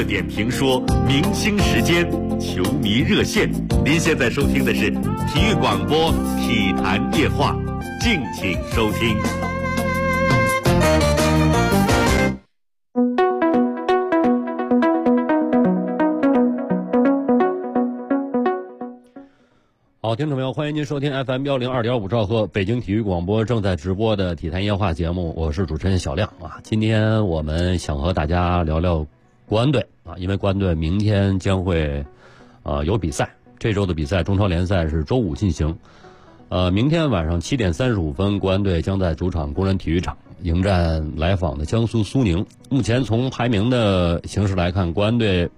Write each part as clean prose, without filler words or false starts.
点评说，明星时间，球迷热线。您现在收听的是体育广播体坛夜话，敬请收听。 好，听众朋友，欢迎您收听 FM102.5兆赫北京体育广播正在直播的体坛夜话节目，我是主持人小亮啊。今天我们想和大家聊聊国安队啊，因为国安队明天将会有比赛，这周的比赛中超联赛是周五进行。明天晚上7点35分，国安队将在主场工人体育场迎战来访的江苏苏宁。目前从排名的形势来看，国安队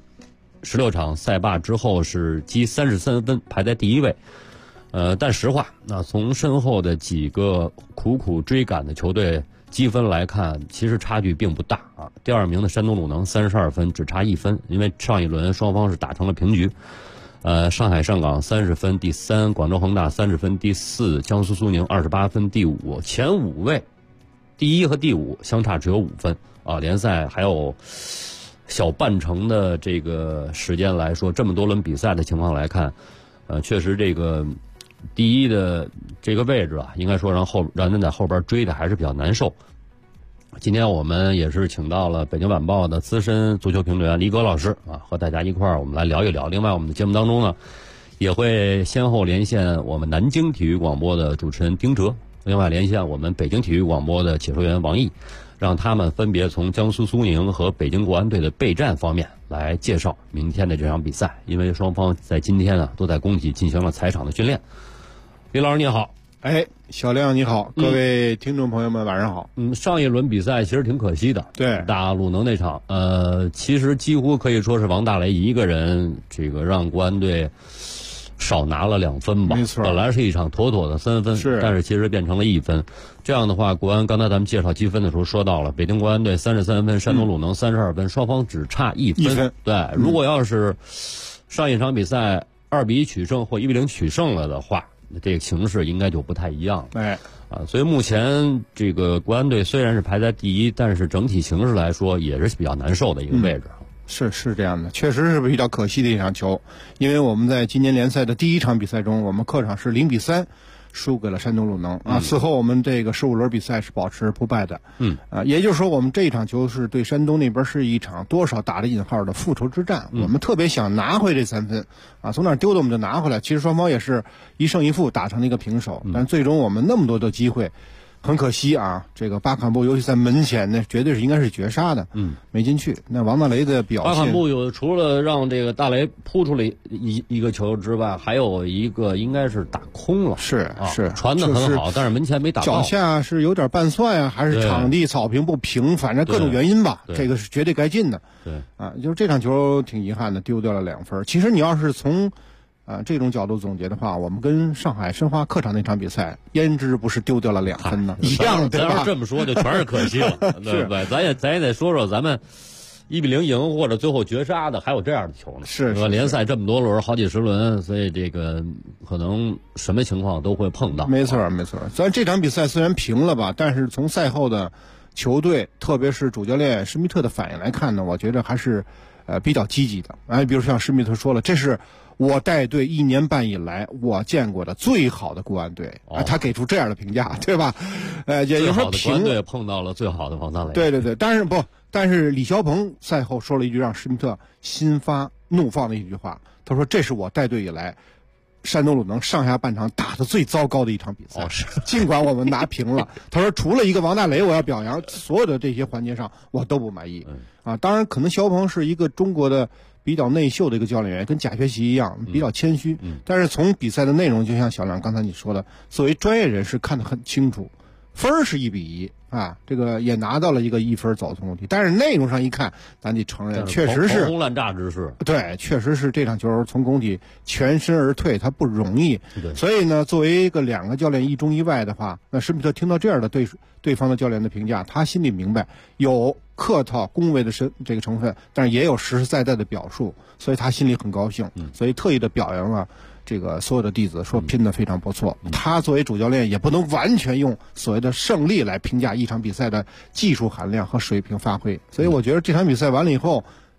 16场赛罢之后是积33分，排在第一位。但实话，那从身后的几个苦苦追赶的球队积分来看，其实差距并不大啊。第二名的山东鲁能32分，只差1分，因为上一轮双方是打成了平局。上海上港30分第3，广州恒大30分第4，江苏苏宁28分第5，前5位，第1和第5相差只有5分啊。联赛还有小半程的这个时间来说，这么多轮比赛的情况来看，确实这个第一的这个位置啊，应该说让人在后边追的还是比较难受。今天我们也是请到了北京晚报的资深足球评论员李戈老师啊，和大家一块儿我们来聊一聊。另外，我们的节目当中呢，也会先后连线我们南京体育广播的主持人丁哲，另外连线我们北京体育广播的解说员王毅，让他们分别从江苏苏宁和北京国安队的备战方面来介绍明天的这场比赛。因为双方在今天呢都在工体进行了踩场的训练。李老师你好。 小亮你好，各位听众朋友们晚上好。 上一轮比赛其实挺可惜的， 对， 打鲁能那场，其实几乎可以说是王大雷一个人这个让国安队少拿了2分吧。 没错， 本来是一场妥妥的3分，但是其实变成了1分。这样的话，国安刚才咱们介绍积分的时候说到了，北京国安队33分，山东鲁能32分，双方只差1分。对，如果要是上一场比赛2比1取胜或1比0取胜了的话，这个形势应该就不太一样了。所以目前这个国安队虽然是排在第一，但是整体形势来说也是比较难受的一个位置。 是这样的，确实是比较可惜的一场球，因为我们在今年联赛的第一场比赛中，我们客场是0比3输给了山东鲁能啊。此后我们这个15轮比赛是保持不败的。也就是说我们这一场球是对山东那边是一场多少打着引号的复仇之战。我们特别想拿回这3分啊，从哪儿丢的我们就拿回来。其实双方也是1胜1负打成了一个平手，但最终我们那么多的机会，很可惜啊，这个巴坎布尤其在门前那绝对是应该是绝杀的，没进去。那王大雷的表现， 巴坎布除了让这个大雷扑出了一个球之外，还有一个应该是打空了， 是传得很好，但是门前没打到， 脚下是有点半蒜啊，还是场地草坪不平，反正各种原因吧，这个是绝对该进的。就是这场球挺遗憾的，丢掉了2分。其实你要是从这种角度总结的话，我们跟上海申花客场那场比赛，焉知不是丢掉了2分呢？一样，对吧？ 咱要这么说，就全是可惜了，对不对？咱也得说说咱们1比0赢或者最后绝杀的，还有这样的球呢。 是联赛这么多轮，好几十轮，所以这个可能什么情况都会碰到。 没错。咱这场比赛虽然平了吧，但是从赛后的球队，特别是主教练施密特的反应来看呢，我觉得还是比较积极的。比如像施密特说了，这是我带队1年半以来我见过的最好的国安队，他给出这样的评价，对吧？也就是说国安队碰到了最好的王大雷。 对，但是李霄鹏赛后说了一句让施密特心发怒放的一句话，他说这是我带队以来山东鲁能上下半场打得最糟糕的一场比赛，尽管我们拿平了。他说除了一个王大雷我要表扬，所有的这些环节上我都不满意。当然可能肖鹏是一个中国的比较内秀的一个教练员，跟贾学习一样比较谦虚，但是从比赛的内容，就像小亮刚才你说的，作为专业人士看得很清楚，分是1比1这个也拿到了一个1分走通题，但是内容上一看，咱得承认确实是狂轰滥炸之势。 对，确实是这场球从工体全身而退，他不容易。所以呢，作为2个教练一中一外的话，那施密特听到这样的对方的教练的评价，他心里明白有客套恭维的这个成分，但是也有实实在在的表述，所以他心里很高兴，所以特意的表扬了这个所有的弟子，说拼得非常不错。他作为主教练也不能完全用所谓的胜利来评价一场比赛的技术含量和水平发挥，所以我觉得这场比赛完了以后，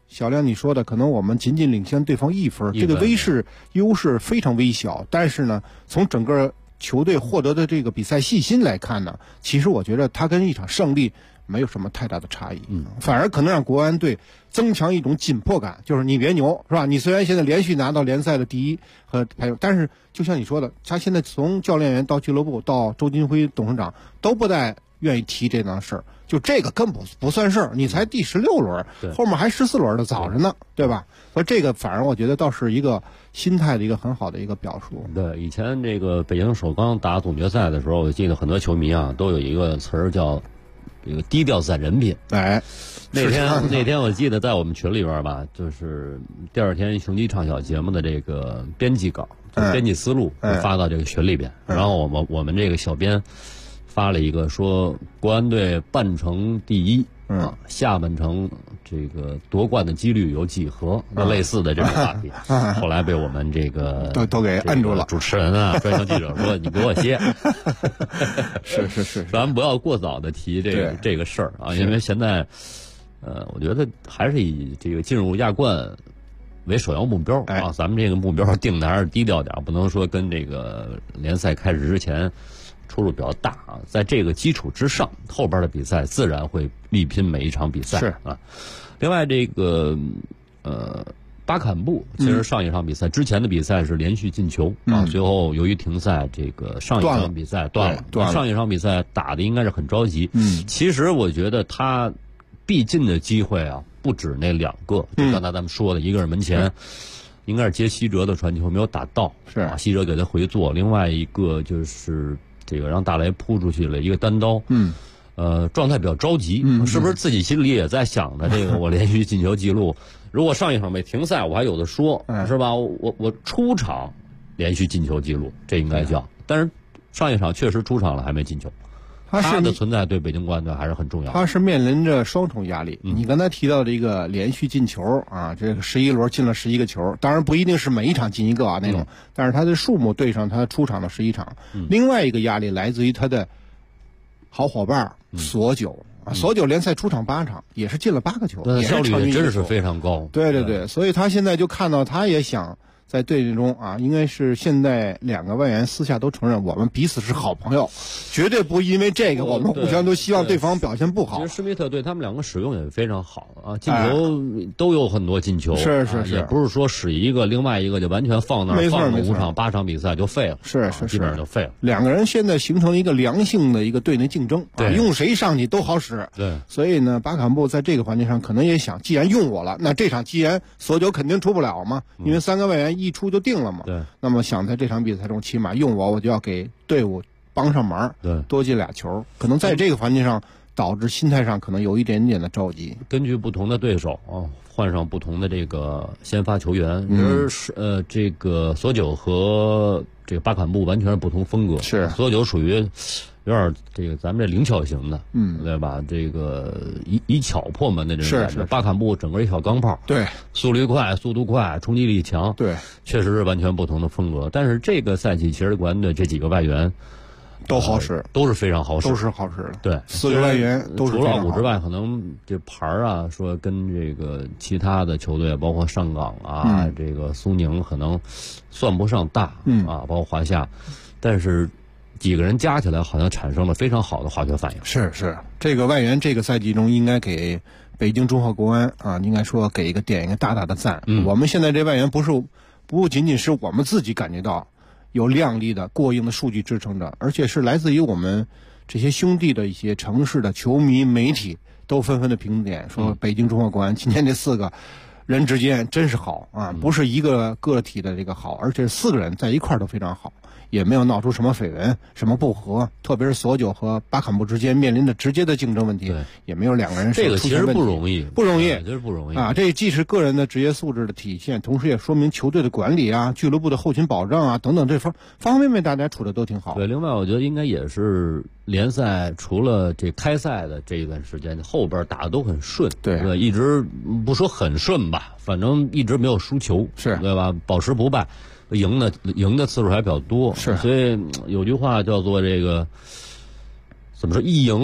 小亮你说的，可能我们仅仅领先对方1分，这个优势非常微小。但是呢，从整个球队获得的这个比赛信心来看呢，其实我觉得它跟一场胜利没有什么太大的差异，反而可能让国安队增强一种紧迫感，就是你别牛是吧？你虽然现在连续拿到联赛的第1和排名，但是就像你说的，他现在从教练员到俱乐部到周金辉董事长都不再愿意提这档事儿，就这个根本不算事儿，你才第16轮，后面还14轮的早着呢，对吧？所以这个反而我觉得倒是一个心态的一个很好的一个表述。 对，以前这个北京首钢打总决赛的时候，我记得很多球迷啊都有一个词儿叫这个低调攒人品。 哎， 那天我记得在我们群里边吧，就是第二天雄鸡畅晓节目的这个编辑稿，编辑思路发到这个群里边，然后我们这个小编发了一个说国安队半程第1，下半程这个夺冠的几率有几何？类似的这种话题，后来被我们这个都给摁住了。 主持人啊，专项记者说：“你给我歇。” 是， 咱不要过早的提这个事儿啊，因为现在，我觉得还是以这个进入亚冠为首要目标啊。咱们这个目标定的还是低调点，不能说跟这个联赛开始之前出入比较大啊。在这个基础之上，后边的比赛自然会力拼每一场比赛。 是啊。另外，这个巴坎布其实上一场比赛之前的比赛是连续进球啊，最后由于停赛，这个上一场比赛断了。上一场比赛打的应该是很着急。其实我觉得他必进的机会啊，不止那2个，就刚才咱们说的，一个是门前。应该是接西哲的传球没有打到， 是啊， 西哲给他回做。另外一个就是这个让大雷扑出去了一个单刀，状态比较着急，是不是自己心里也在想着这个我连续进球记录，如果上一场没停赛，我还有的说，是吧？我出场连续进球记录，这应该叫，但是上一场确实出场了还没进球。他的存在对北京国安队还是很重要。 他是面临着双重压力。你刚才提到的一个连续进球啊，这个11轮进了11个球，当然不一定是每一场进一个啊那种，但是他的数目对上他出场的11场。另外一个压力来自于他的好伙伴索九。索九联赛出场8场，也是进了8个球，也效率真是非常高。 对，所以他现在就看到，他也想在队中啊，应该是现在2个外援私下都承认，我们彼此是好朋友，绝对不因为这个我们互相都希望对方表现不好。 其实施密特对他们2个使用也非常好啊，进球都有很多进球， 是， 也不是说使一个另外一个就完全放那儿，放了5场8场比赛就废了， 是， 基本上就废了。 2个人现在形成一个良性的一个队内竞争，用谁上去都好使。 对， 所以呢，巴坎布在这个环节上可能也想，既然用我了，那这场既然索九肯定出不了嘛，因为3个外援一出就定了嘛。 对， 那么想在这场比赛中起码用我就要给队伍帮上忙， 对， 多进2球，可能在这个环节上导致心态上可能有一点点的着急。 根据不同的对手啊，换上不同的这个先发球员，这个索九和这个巴坎布完全是不同风格。 是， 索九属于有点这个咱们这灵巧型的，对吧？这个以巧破门的这种感觉。巴坎布整个一小钢炮， 对， 速率快、速度快、冲击力强， 对， 确实是完全不同的风格。但是这个赛季其实国安队这几个外援都好使， 都是非常好使， 都是好使的。 对 ，4个外援都是除了老五之外，可能这牌啊，说跟这个其他的球队，包括上港啊，这个苏宁可能算不上大，包括华夏，但是几个人加起来好像产生了非常好的化学反应。 是，这个外援这个赛季中应该给北京中赫国安啊，应该说给点一个大大的赞。我们现在这外援不仅仅是我们自己感觉到有亮丽的过硬的数据支撑着，而且是来自于我们这些兄弟的一些城市的球迷媒体都纷纷的评点，说北京中赫国安今天这4个人之间真是好啊，不是一个个体的这个好，而且4个人在一块儿都非常好。也没有闹出什么绯闻、什么不和，特别是索九和巴坎布之间面临的直接的竞争问题，也没有2个人这个其实不容易，就是不容易啊！这既是个人的职业素质的体现，同时也说明球队的管理啊、俱乐部的后勤保障啊等等这方方面面大家处的都挺好。 对，另外我觉得应该也是联赛除了这开赛的这一段时间，后边打的都很顺， 对， 一直不说很顺吧，反正一直没有输球， 是对吧？保持不败。赢的次数还比较多， 是， 所以有句话叫做这个怎么说，一赢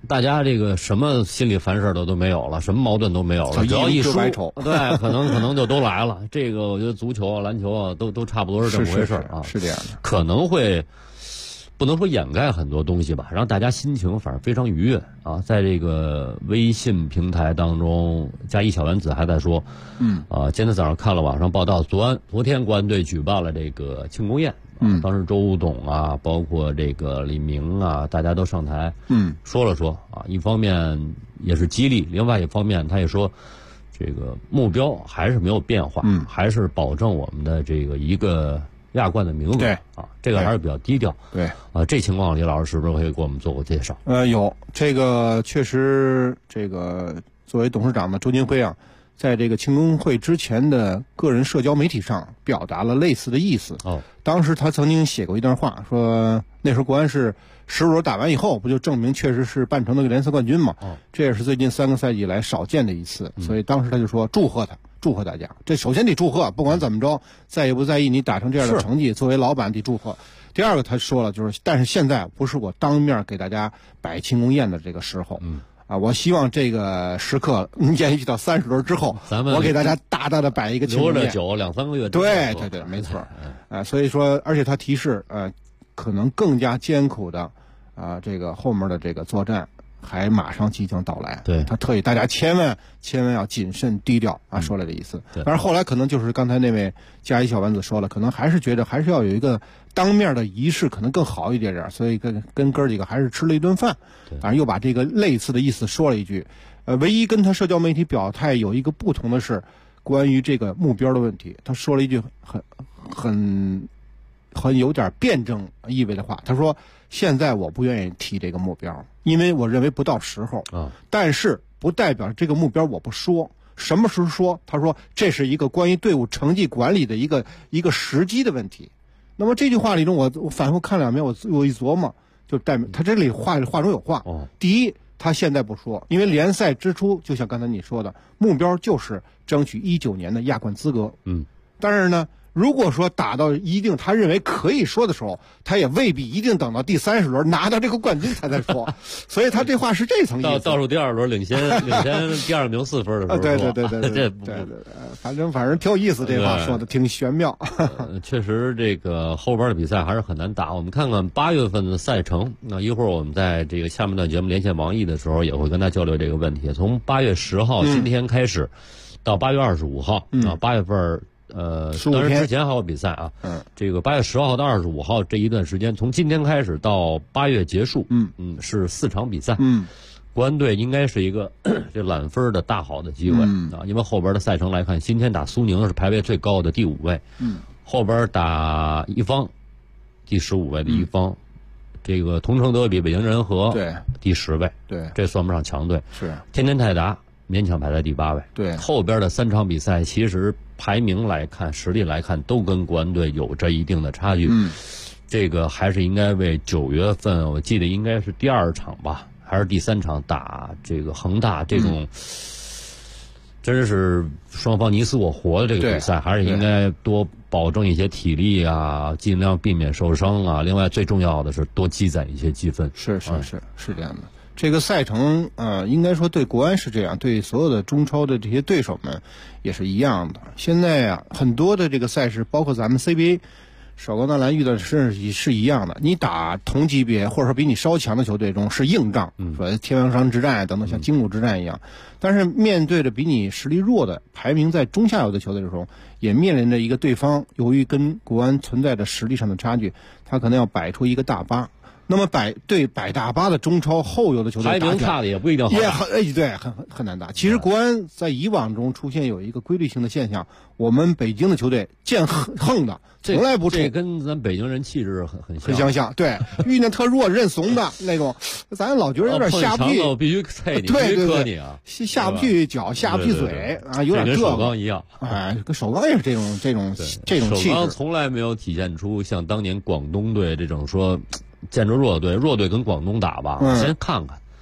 大家这个什么心里烦事都没有了，什么矛盾都没有了，只要一输，对，可能就都来了。这个我觉得足球啊、篮球啊都差不多是这么回事啊， 是这样的， 可能会不能说掩盖很多东西吧，让大家心情反正非常愉悦啊。在这个微信平台当中，加一小丸子还在说，今天早上看了网上报道，昨天国安队举办了这个庆功宴。当时周董啊，包括这个李明啊，大家都上台，说了说啊，一方面也是激励，另外一方面他也说，这个目标还是没有变化，还是保证我们的这个一个亚冠的名额， 对啊，这个还是比较低调， 对啊，这情况李老师是不是可以给我们做个介绍？ 有这个确实，这个作为董事长的周金辉啊。在这个庆功会之前的个人社交媒体上表达了类似的意思。当时他曾经写过一段话，说那时候国安是15轮打完以后，不就证明确实是半程的联赛冠军嘛？这也是最近3个赛季以来少见的一次。所以当时他就说祝贺大家。这首先得祝贺，不管怎么着，在意不在意你打成这样的成绩，作为老板得祝贺。第二个他说了，就是但是现在不是我当面给大家摆庆功宴的这个时候。我希望这个时刻延续到30轮之后，我给大家大大的摆一个庆功宴， 留着酒2-3个月。 对，没错。所以说，而且他提示，可能更加艰苦的，这个后面的这个作战还马上即将到来。 对， 他特意大家千万要谨慎低调啊，说了这意思。但是后来可能就是刚才那位加一小丸子说了，可能还是觉得还是要有一个当面的仪式，可能更好一点，所以跟哥几个还是吃了一顿饭，反正又把这个类似的意思说了一句。唯一跟他社交媒体表态有一个不同的是关于这个目标的问题，他说了一句很有点辩证意味的话，他说现在我不愿意提这个目标，因为我认为不到时候但是不代表这个目标我不说。什么时候说？他说这是一个关于队伍成绩管理的一个时机的问题。那么这句话里中我反复看2遍，我一琢磨，就代表他这里话中有话。第一，他现在不说，因为联赛之初就像刚才你说的，目标就是争取19年的亚冠资格。但是呢，如果说打到一定他认为可以说的时候，他也未必一定等到第30轮拿到这个冠军才在说。所以他这话是这层意思。 倒数第2轮领先第2名4分的时候。 对，反正挺有意思，这话说的挺玄妙。 确实，这个后边的比赛还是很难打。我们看看8月份的赛程。那一会儿我们在这个下面的节目连线王毅的时候，也会跟他交流这个问题。从8月10号今天开始，到8月25号8月份。当然之前还有比赛啊。这个8月10号到25号这一段时间，从今天开始到8月结束，是4场比赛。国安队应该是一个这揽分的大好的机会啊，因为后边的赛程来看，今天打苏宁是排位最高的第5位，后边打一方第15位的一方，这个同城德比北京人和第10位，这算不上强队。 是天天泰达勉强排在第8位。 对， 后边的3场比赛其实排名来看、实力来看，都跟国安队有着一定的差距。这个还是应该为9月份，我记得应该是第2场吧，还是第3场打这个恒大这种，真是双方你死我活的这个比赛，还是应该多保证一些体力啊，尽量避免受伤啊。另外最重要的是多积攒一些积分。 是这样的。这个赛程应该说对国安是这样，对所有的中超的这些对手们也是一样的。现在很多的这个赛事，包括咱们 CBA 首钢纳兰遇到的是一样的。你打同级别或者说比你稍强的球队中是硬仗，说天王山之战等等，像精武之战一样。但是面对着比你实力弱的、排名在中下游的球队的时候，也面临着一个对方由于跟国安存在着实力上的差距，他可能要摆出一个大巴。那么摆大巴的中超后游的球队， 排名差的也不一定好打， 很难打。其实国安在以往中出现有一个规律性的现象，我们北京的球队见横的从来不出， 这跟咱北京人气质很相像。对，遇见特弱认怂的那种，咱老觉得有点下不去， 必须踩你，必须磕你啊， 下不去脚，下不去嘴啊，有点跟首钢一样。 跟首钢也是这种气质。 首钢从来没有体现出像当年广东队这种说。见着弱队跟广东打吧，先看看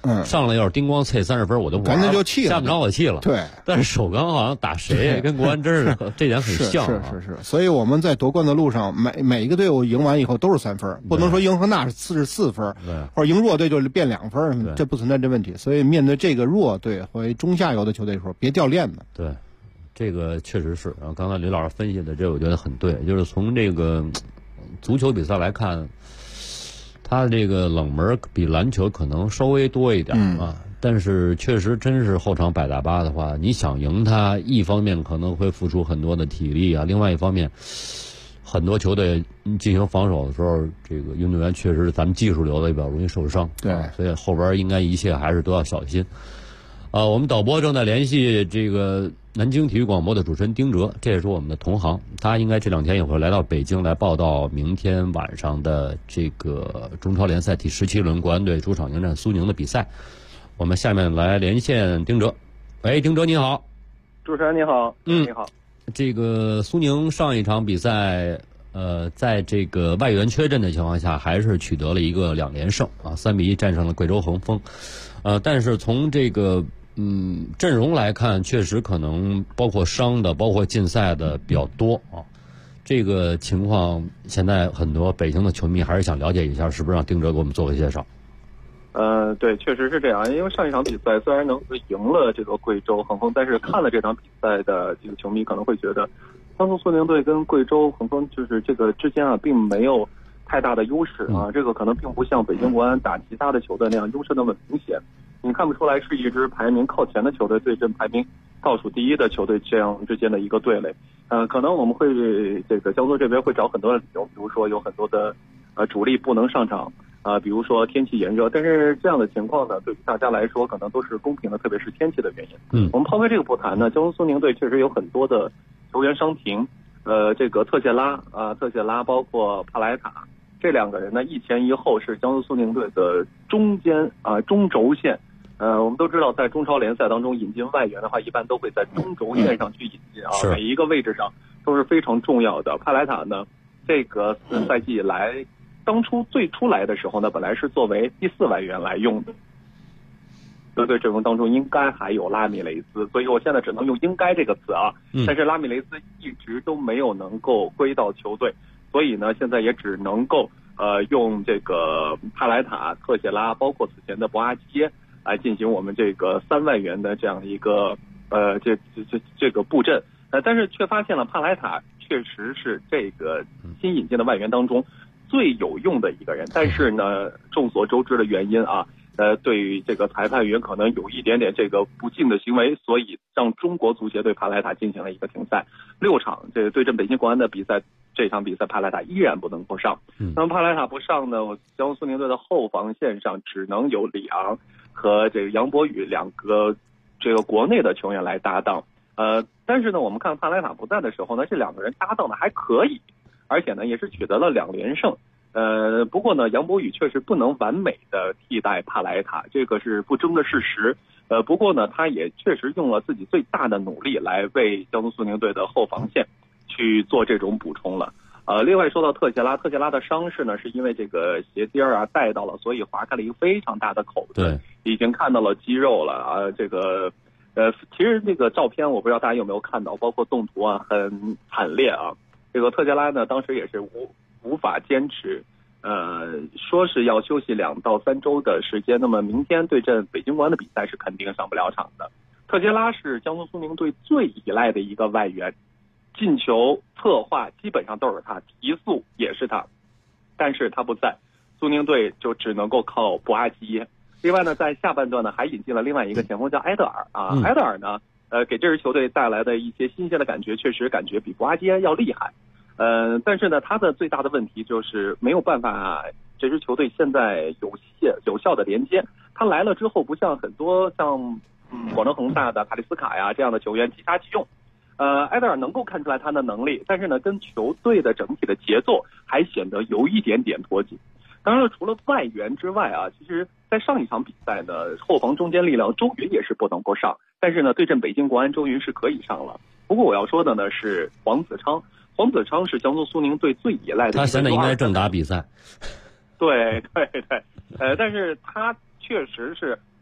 上来要是叮咣啐30分，我就赶紧就气了， 下不着我气了。 对， 但是首钢好像打谁跟国安真是这点很像。 是，所以我们在夺冠的路上，每一个队伍赢完以后都是3分，不能说赢恒大是4分，或者赢弱队就变2分，这不存在这问题。所以面对这个弱队和中下游的球队的时候，别掉链子。 对，这个确实是。然后刚才李老师分析的这，我觉得很对，就是从这个足球比赛来看。他这个冷门比篮球可能稍微多一点啊，但是确实真是后场8打8的话，你想赢他，一方面可能会付出很多的体力啊，另外一方面，很多球队进行防守的时候，这个运动员确实咱们技术流的比较容易受伤， 对， 所以后边应该一切还是都要小心。我们导播正在联系这个南京体育广播的主持人丁哲，这也是我们的同行，他应该这2天也会来到北京来报道明天晚上的这个中超联赛第17轮国安队主场迎战苏宁的比赛。我们下面来连线丁哲。喂，丁哲你好。 主持人你好。你好。 这个苏宁上一场比赛在这个外援缺阵的情况下，还是取得了一个2连胜啊，3-1战胜了贵州恒丰。但是从这个阵容来看，确实可能包括伤的，包括禁赛的比较多啊。这个情况，现在很多北京的球迷还是想了解一下，是不是让丁哲给我们做个介绍？ 对，确实是这样。因为上一场比赛虽然能赢了这个贵州恒丰，但是看了这场比赛的这个球迷可能会觉得，江苏苏宁队跟贵州恒丰就是这个之间啊，并没有太大的优势啊。这个可能并不像北京国安打其他的球队那样优势那么明显。你看不出来是一支排名靠前的球队对阵排名倒数第一的球队这样之间的一个对垒。可能我们会这个江苏这边会找很多的理由，比如说有很多的主力不能上场比如说天气炎热，但是这样的情况呢，对于大家来说可能都是公平的，特别是天气的原因。我们抛开这个不谈呢，江苏苏宁队确实有很多的球员伤停，这个特谢拉包括帕莱塔这2个人呢一前一后是江苏苏宁队的中轴线。我们都知道，在中超联赛当中引进外援的话，一般都会在中轴线上去引进每一个位置上都是非常重要的。帕莱塔呢，这个赛季以来，当初最初来的时候呢，本来是作为第4外援来用的。对阵容当中应该还有拉米雷斯，所以我现在只能用应该这个词啊。但是拉米雷斯一直都没有能够归到球队，所以呢，现在也只能够用这个帕莱塔、特谢拉，包括此前的博阿基耶来进行我们这个3外援的这样一个这个布阵。但是却发现了帕莱塔确实是这个新引进的外援当中最有用的一个人，但是呢，众所周知的原因啊，对于这个裁判员可能有一点点这个不敬的行为，所以让中国足协对帕莱塔进行了一个停赛6场。这个对阵北京国安的比赛，这场比赛帕莱塔依然不能够上。那么帕莱塔不上呢，江苏苏宁队的后防线上只能有里昂和这个杨博宇2个这个国内的球员来搭档。但是呢，我们看帕莱塔不在的时候呢，这2个人搭档的还可以，而且呢也是取得了2连胜。不过呢，杨博宇确实不能完美的替代帕莱塔，这个是不争的事实。不过呢，他也确实用了自己最大的努力来为江苏苏宁队的后防线去做这种补充了。另外说到特谢拉的伤势呢，是因为这个鞋垫带到了，所以划开了一个非常大的口子，已经看到了肌肉了这个其实这个照片我不知道大家有没有看到，包括动图很惨烈啊。这个特谢拉呢，当时也是无法坚持，说是要休息2到3周的时间。那么明天对阵北京国安的比赛是肯定上不了场的。特谢拉是江苏苏宁队最依赖的一个外援，进球策划基本上都是他，提速也是他，但是他不在，苏宁队就只能够靠博阿基耶。另外呢，在下半段呢，还引进了另外一个前锋叫埃德尔埃德尔呢，给这支球队带来的一些新鲜的感觉，确实感觉比博阿基耶要厉害。但是呢，他的最大的问题就是没有办法，这支球队现在有效的连接。他来了之后，不像很多像广州恒大的卡里斯卡呀这样的球员即插即用。埃德尔能够看出来他的能力，但是呢，跟球队的整体的节奏还显得有一点点脱节。当然了，除了外援之外其实在上一场比赛呢，后防中坚力量周云也是不能够上，但是呢，对阵北京国安，周云是可以上了。不过我要说的呢是黄子昌是江苏苏宁队最依赖的， 他现在应该正打比赛。 对，但是他确实是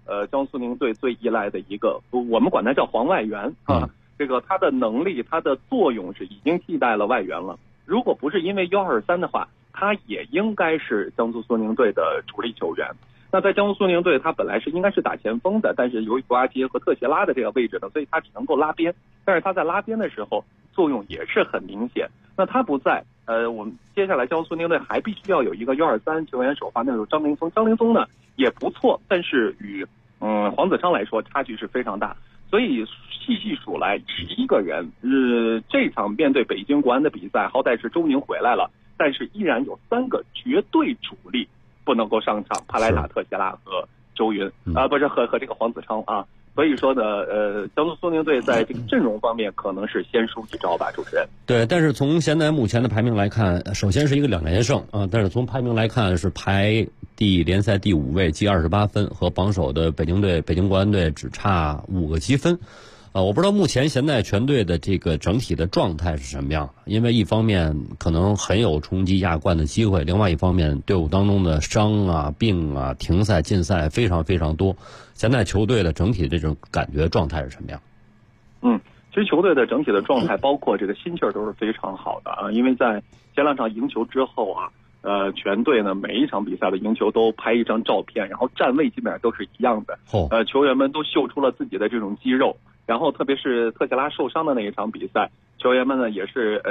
江苏苏宁队最依赖的一个，我们管它叫黄外援啊。这个他的能力，他的作用是已经替代了外援了。如果不是因为123的话，他也应该是江苏苏宁队的主力球员。那在江苏苏宁队，他本来应该是打前锋的，但是由于博阿基耶和特谢拉的这个位置呢，所以他只能够拉边。但是他在拉边的时候作用也是很明显。那他不在，我们接下来江苏苏宁队还必须要有一个123球员首发，那就是张琳峰。张琳峰呢也不错，但是与黄子昌来说差距是非常大。所以细数来11个人，这场面对北京国安的比赛，好歹是周宁回来了，但是依然有3个绝对主力不能够上场，帕莱塔、特谢拉和周云不是和这个黄子昌啊。所以说呢，江苏苏宁队在这个阵容方面可能是先输一招吧，主持人。 对，但是从现在目前的排名来看，首先是一个2连胜啊，但是从排名来看是排联赛第5位，积28分，和榜首的北京国安队只差5个积分。我不知道目前现在全队的这个整体的状态是什么样，因为一方面可能很有冲击亚冠的机会，另外一方面队伍当中的伤啊、病啊、停赛、禁赛非常非常多。现在球队的整体这种感觉状态是什么样？ 其实球队的整体的状态，包括这个心气儿都是非常好的啊，因为在前2场赢球之后啊，全队呢每一场比赛的赢球都拍一张照片，然后站位基本上都是一样的。球员们都秀出了自己的这种肌肉。然后特别是特谢拉受伤的那一场比赛，球员们呢也是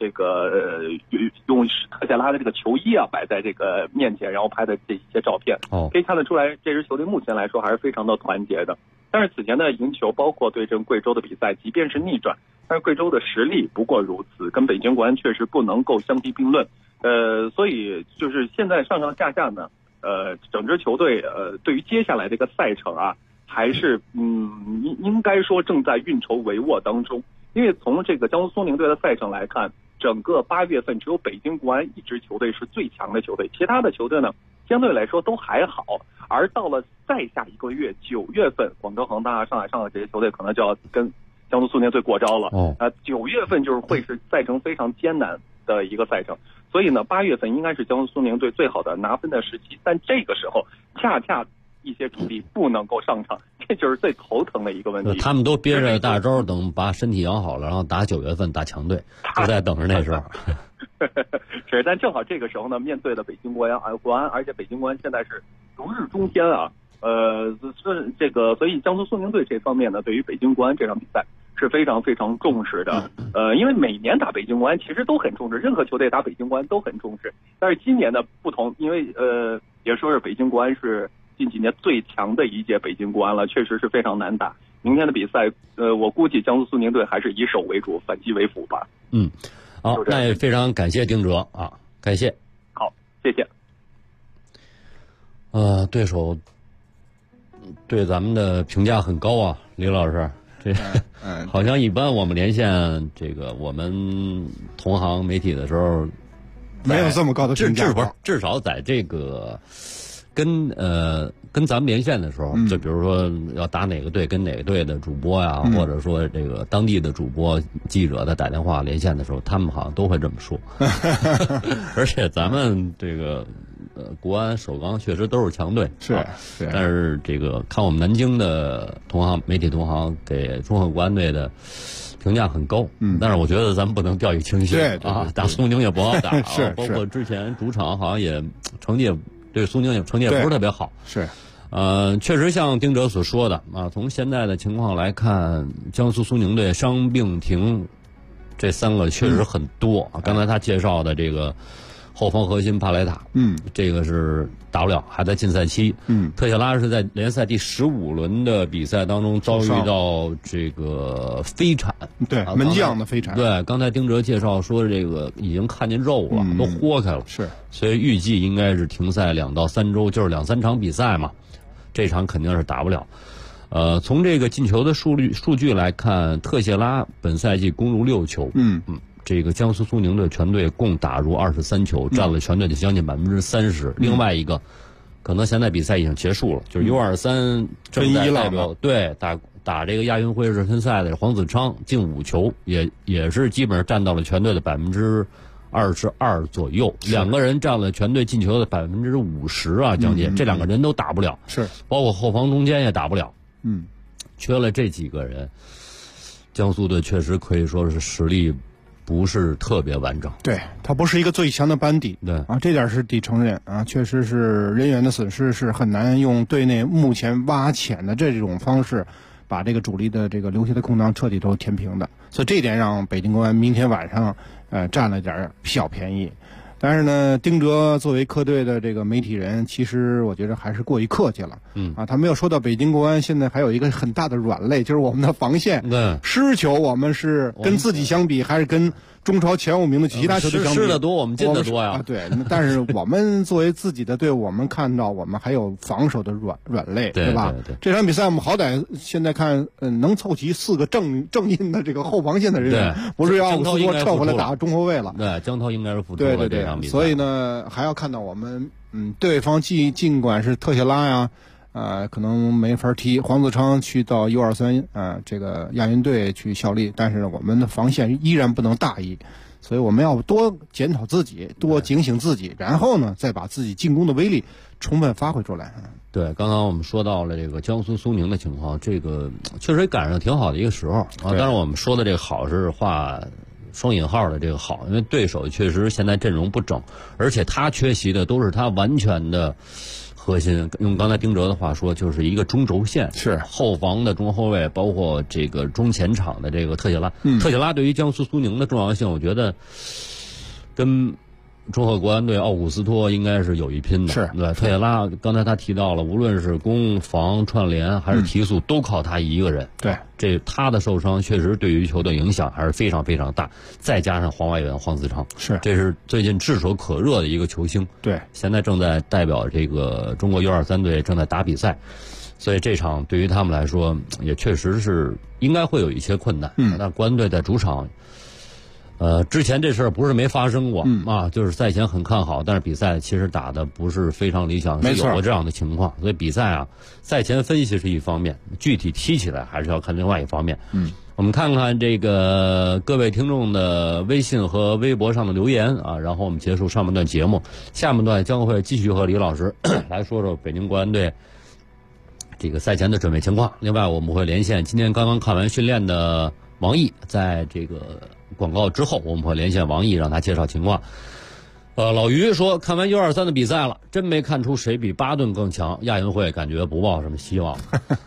用特谢拉的这个球衣啊摆在这个面前，然后拍的这些照片，可以看得出来这支球队目前来说还是非常的团结的。但是此前的赢球，包括对阵贵州的比赛，即便是逆转，但是贵州的实力不过如此，跟北京国安确实不能够相提并论。所以就是现在上上下下呢，整支球队对于接下来这个赛程啊。还是应该说正在运筹帷幄当中，因为从这个江苏苏宁队的赛程来看，整个8月份只有北京国安一支球队是最强的球队，其他的球队呢相对来说都还好。而到了再下一个月9月份，广州恒大、上海上海这些球队可能就要跟江苏苏宁队过招了。9月份就是会是赛程非常艰难的一个赛程，所以呢8月份应该是江苏苏宁队最好的拿分的时期，但这个时候恰恰一些主力不能够上场，这就是最头疼的一个问题。 他们都憋着大招，等把身体养好了，然后打9月份打强队，就在等着那时候。 是，但正好这个时候呢，面对了北京国安，而且北京国安现在是如日中天啊。所以江苏苏宁队这方面呢，对于北京国安这场比赛是非常非常重视的。因为每年打北京国安其实都很重视，任何球队打北京国安都很重视。但是今年的不同，因为也说是北京国安是近几年最强的一届北京国安了，确实是非常难打。明天的比赛，我估计江苏苏宁队还是以守为主，反击为辅吧。 好，那也非常感谢丁哲啊，感谢。 好，谢谢。 对手对咱们的评价很高啊，李老师。这好像一般我们连线这个我们同行媒体的时候， 没有这么高的评价。 至少在这个。跟咱们连线的时候，就比如说要打哪个队跟哪个队的主播呀，或者说这个当地的主播记者在打电话连线的时候，他们好像都会这么说。而且咱们这个国安首钢确实都是强队， 是， 但是这个看我们南京的同行媒体同行给中赫国安队的评价很高，但是我觉得咱们不能掉以轻心啊，打苏宁也不好打，包括之前主场好像也成绩。对苏宁成绩也不是特别好， 是， 确实像丁哲所说的啊，从现在的情况来看，江苏苏宁队伤病停这3个确实很多啊。刚才他介绍的这个后防核心帕莱塔，这个是打不了，还在禁赛期。特谢拉是在联赛第15轮的比赛当中遭遇到这个飞铲， 对，门将的飞铲。 对，刚才丁哲介绍说这个已经看见肉了，都豁开了， 是， 所以预计应该是停赛2到3周，就是2-3场比赛嘛，这场肯定是打不了。从这个进球的数据来看，特谢拉本赛季攻入6球，这个江苏苏宁队全队共打入23球，占了全队的将近30%。另外一个，可能现在比赛已经结束了，就是 U23 正在代表对打这个亚运会热身赛的黄子昌进5球，也是基本上占到了全队的20% 22%左右，两个人占了全队进球的50%啊，将近。这两个人都打不了， 是包括后防中间也打不了。 缺了这几个人，江苏队确实可以说是实力不是特别完整。 对，他不是一个最强的班底。 对啊，这点是得承认啊，确实是人员的损失是很难用队内目前挖潜的这种方式把这个主力的这个留下的空档彻底都填平的。所以这一点让北京国安明天晚上占了点小便宜。但是呢，丁哲作为客队的这个媒体人，其实我觉得还是过于客气了。他没有说到北京国安现在还有一个很大的软肋，就是我们的防线。失球我们是跟自己相比，还是跟中超前5名的其他球队相比？ 失的多，我们进的多呀。 对，但是我们作为自己的队伍，我们看到我们还有防守的软肋，对吧？ 对。 这场比赛我们好歹现在看，能凑齐4个正印的这个后防线的人员，不是要奥古斯托撤回来打中后卫了。 对，江涛应该是复出了这场比赛。 所以呢，还要看到我们，对方尽管是特谢拉呀，可能没法踢，黄子昌去到U23这个亚运队去效力，但是我们的防线依然不能大意，所以我们要多检讨自己，多警醒自己，然后呢，再把自己进攻的威力充分发挥出来。 对，刚刚我们说到了这个江苏苏宁的情况，这个确实也赶上挺好的一个时候啊。当然我们说的这个好是画双引号的这个好，因为对手确实现在阵容不整，而且他缺席的都是他完全的核心，用刚才丁哲的话说，就是一个中轴线， 是后防的中后卫，包括这个中前场的这个特谢拉。特谢拉对于江苏苏宁的重要性，我觉得跟中赫国安队奥古斯托应该是有一拼的。 是对，特谢拉刚才他提到了，无论是攻防串联还是提速，都靠他一个人。 对， 这他的受伤确实对于球队影响还是非常非常大，再加上黄外援黄子昌，这是最近炙手可热的一个球星。 对， 现在正在代表这个中国U23队正在打比赛，所以这场对于他们来说也确实是应该会有一些困难。那国安队在主场。之前这事儿不是没发生过就是赛前很看好，但是比赛其实打的不是非常理想，是有过这样的情况。所以比赛赛前分析是一方面，具体踢起来还是要看另外一方面。我们看看这个各位听众的微信和微博上的留言然后我们结束上半段节目，下半段将会继续和李老师来说说北京国安队这个赛前的准备情况。另外我们会连线今天刚刚看完训练的王毅，在这个广告之后我们会连线王毅，让他介绍情况。老于说看完 U23 的比赛了，真没看出谁比巴顿更强，亚运会感觉不抱什么希望。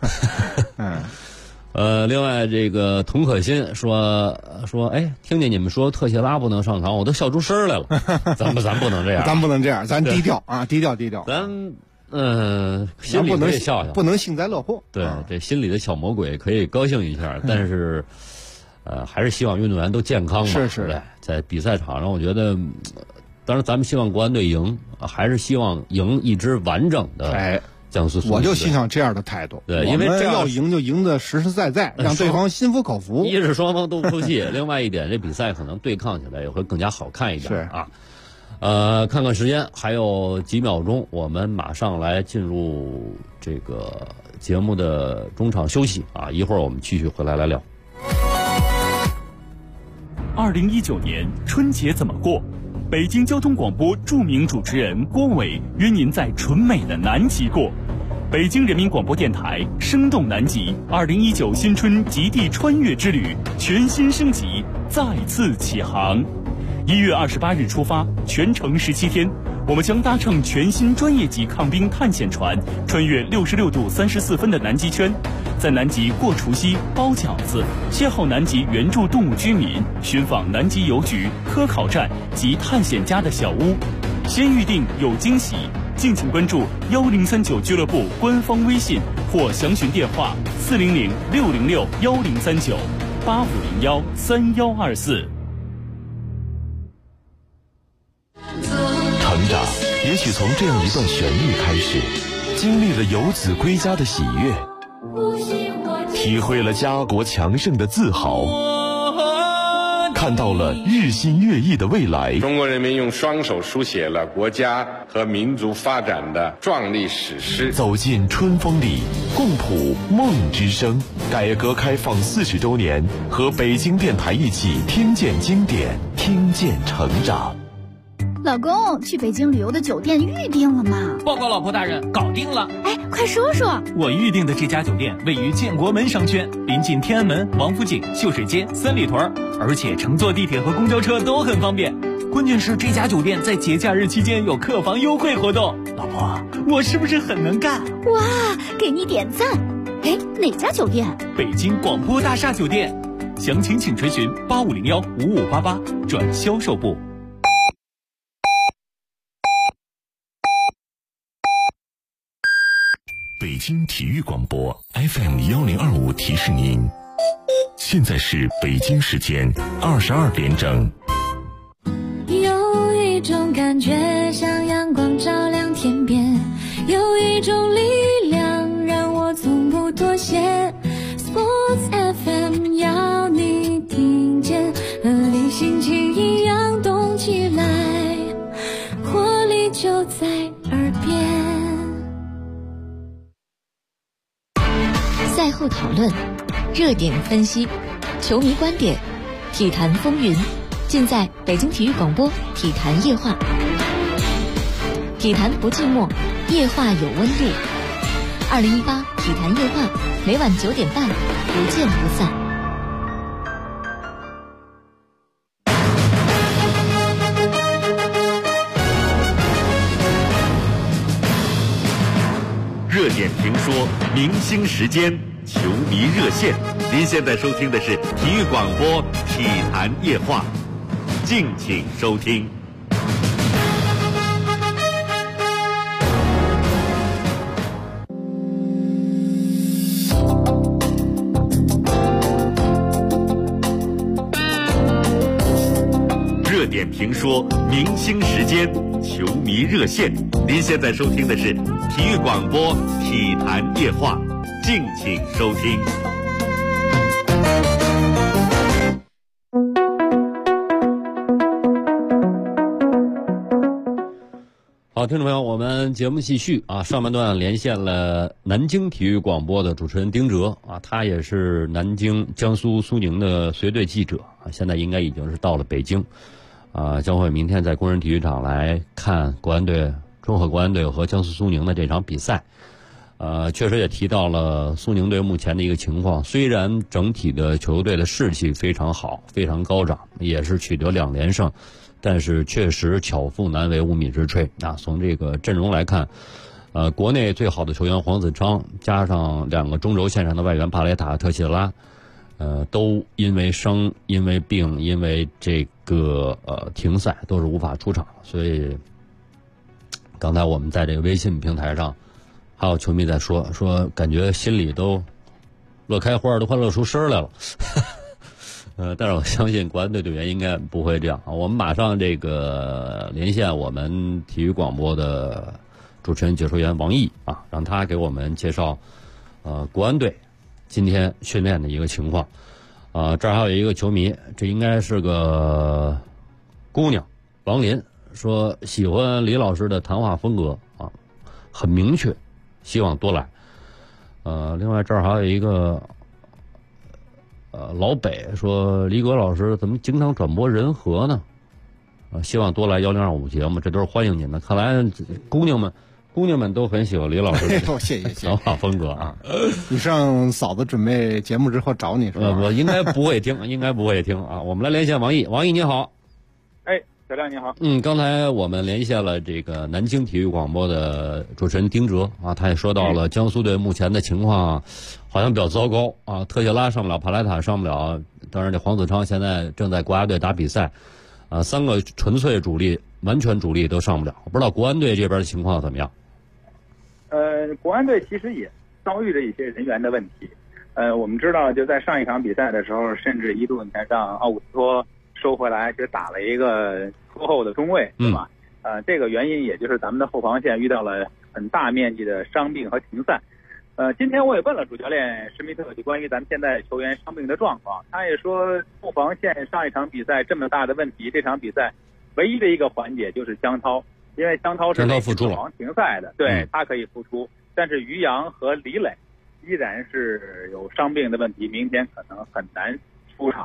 另外这个童可欣说听见你们说特谢拉不能上场，我都笑出声来了。咱不能这样， 咱不能这样，咱低调低调， 咱心里可以笑笑， 不能幸灾乐祸。 对，这心里的小魔鬼可以高兴一下，但是还是希望运动员都健康嘛。 是对，在比赛场上，我觉得，当然咱们希望国安队赢，还是希望赢一支完整的江苏苏宁。 我就欣赏这样的态度。 对，因为这要赢就赢得实实在在，让对方心服口服。 一是双方都不服气，另外一点，这比赛可能对抗起来也会更加好看一点啊。看看时间，还有几秒钟，我们马上来进入这个节目的中场休息一会儿我们继续回来聊。 2019年春节怎么过？北京交通广播著名主持人郭伟约您在纯美的南极过。北京人民广播电台生动南极2019新春极地穿越之旅全新升级，再次启航。1月28日出发，全程17天，我们将搭乘全新专业级抗冰探险船，穿越66度34分的南极圈，在南极过除夕、包饺子，邂逅南极原住动物居民，寻访南极邮局、科考站及探险家的小屋。先预定有惊喜，敬请关注1039俱乐部官方微信或详询电话400-606-1039-8501-3124。 成长也许从这样一段旋律开始，经历了游子归家的喜悦，体会了家国强盛的自豪，看到了日新月异的未来。 中国人民用双手书写了国家和民族发展的壮丽史诗。 走进春风里，共谱梦之声。改革开放40周年，和北京电台一起听见经典， 听见成长。 老公，去北京旅游的酒店预定了吗？ 报告老婆大人，搞定了。 哎，快说说。 我预定的这家酒店位于建国门商圈，临近天安门、王府井、秀水街、三里屯，而且乘坐地铁和公交车都很方便。关键是这家酒店在节假日期间有客房优惠活动。老婆，我是不是很能干？ 哇，给你点赞。哎，哪家酒店？ 北京广播大厦酒店。详情请垂询8501-5588转销售部。 北京体育广播 FM1025提示您，现在是北京时间22点整。 有一种感觉像阳光照亮天边，有一种力量让我从不妥协。Sports FM 要你听见，和你心情一样动起来，活力就在耳边。 赛后讨论，热点分析，球迷观点，体坛风云，尽在北京体育广播体坛夜话。体坛不寂寞，夜话有温度。2018体坛夜话，每晚9点半，不见不散。 热点评说，明星时间，球迷热线。您现在收听的是体育广播体坛夜话，敬请收听。热点评说，明星时间，球迷热线。您现在收听的是体育广播体坛夜话，敬请收听。 好，听众朋友，我们节目继续啊。上半段连线了南京体育广播的主持人丁哲啊，他也是南京江苏苏宁的随队记者啊，现在应该已经是到了北京啊，将会明天在工人体育场来看国安队、中赫国安队和江苏苏宁的这场比赛。确实也提到了苏宁队目前的一个情况，虽然整体的球队的士气非常好，非常高涨，也是取得2连胜，但是确实巧妇难为无米之炊啊。从这个阵容来看，国内最好的球员黄子昌加上2个中轴线上的外援帕雷塔、特谢拉，都因为伤、因为病、因为这个停赛，都是无法出场。所以刚才我们在这个微信平台上，还有球迷在说，感觉心里都乐开花，都快乐出声来了。但是我相信国安队队员应该不会这样啊。我们马上这个连线我们体育广播的主持人解说员王毅啊，让他给我们介绍国安队今天训练的一个情况。这儿还有一个球迷，这应该是个姑娘王林，说喜欢李老师的谈话风格啊，很明确，希望多来。另外这儿还有一个老北说，李葛老师怎么经常转播人和呢？希望多来1025节目，这都是欢迎您的。看来姑娘们都很喜欢李老师的谢谢谈话风格啊。 你让嫂子准备节目之后找你是吧？ 我应该不会听，应该不会听啊。我们来连线王毅，王毅你好。 哎，小亮你好。 刚才我们连线了这个南京体育广播的主持人丁哲啊，他也说到了江苏队目前的情况好像比较糟糕啊，特谢拉上不了，帕莱塔上不了，当然这黄子昌现在正在国家队打比赛，3个纯粹主力、完全主力都上不了，我不知道国安队这边的情况怎么样。 国安队其实也遭遇着一些人员的问题。我们知道就在上一场比赛的时候，甚至一度你看让奥古斯托收回来，就打了一个拖后的中卫，对吧？这个原因也就是咱们的后防线遇到了很大面积的伤病和停赛。今天我也问了主教练施密特就关于咱们现在球员伤病的状况，他也说后防线上一场比赛这么大的问题，这场比赛唯一的一个环节就是江涛，因为江涛是复出了， 停赛的，对，他可以复出，但是于洋和李磊依然是有伤病的问题，明天可能很难出场。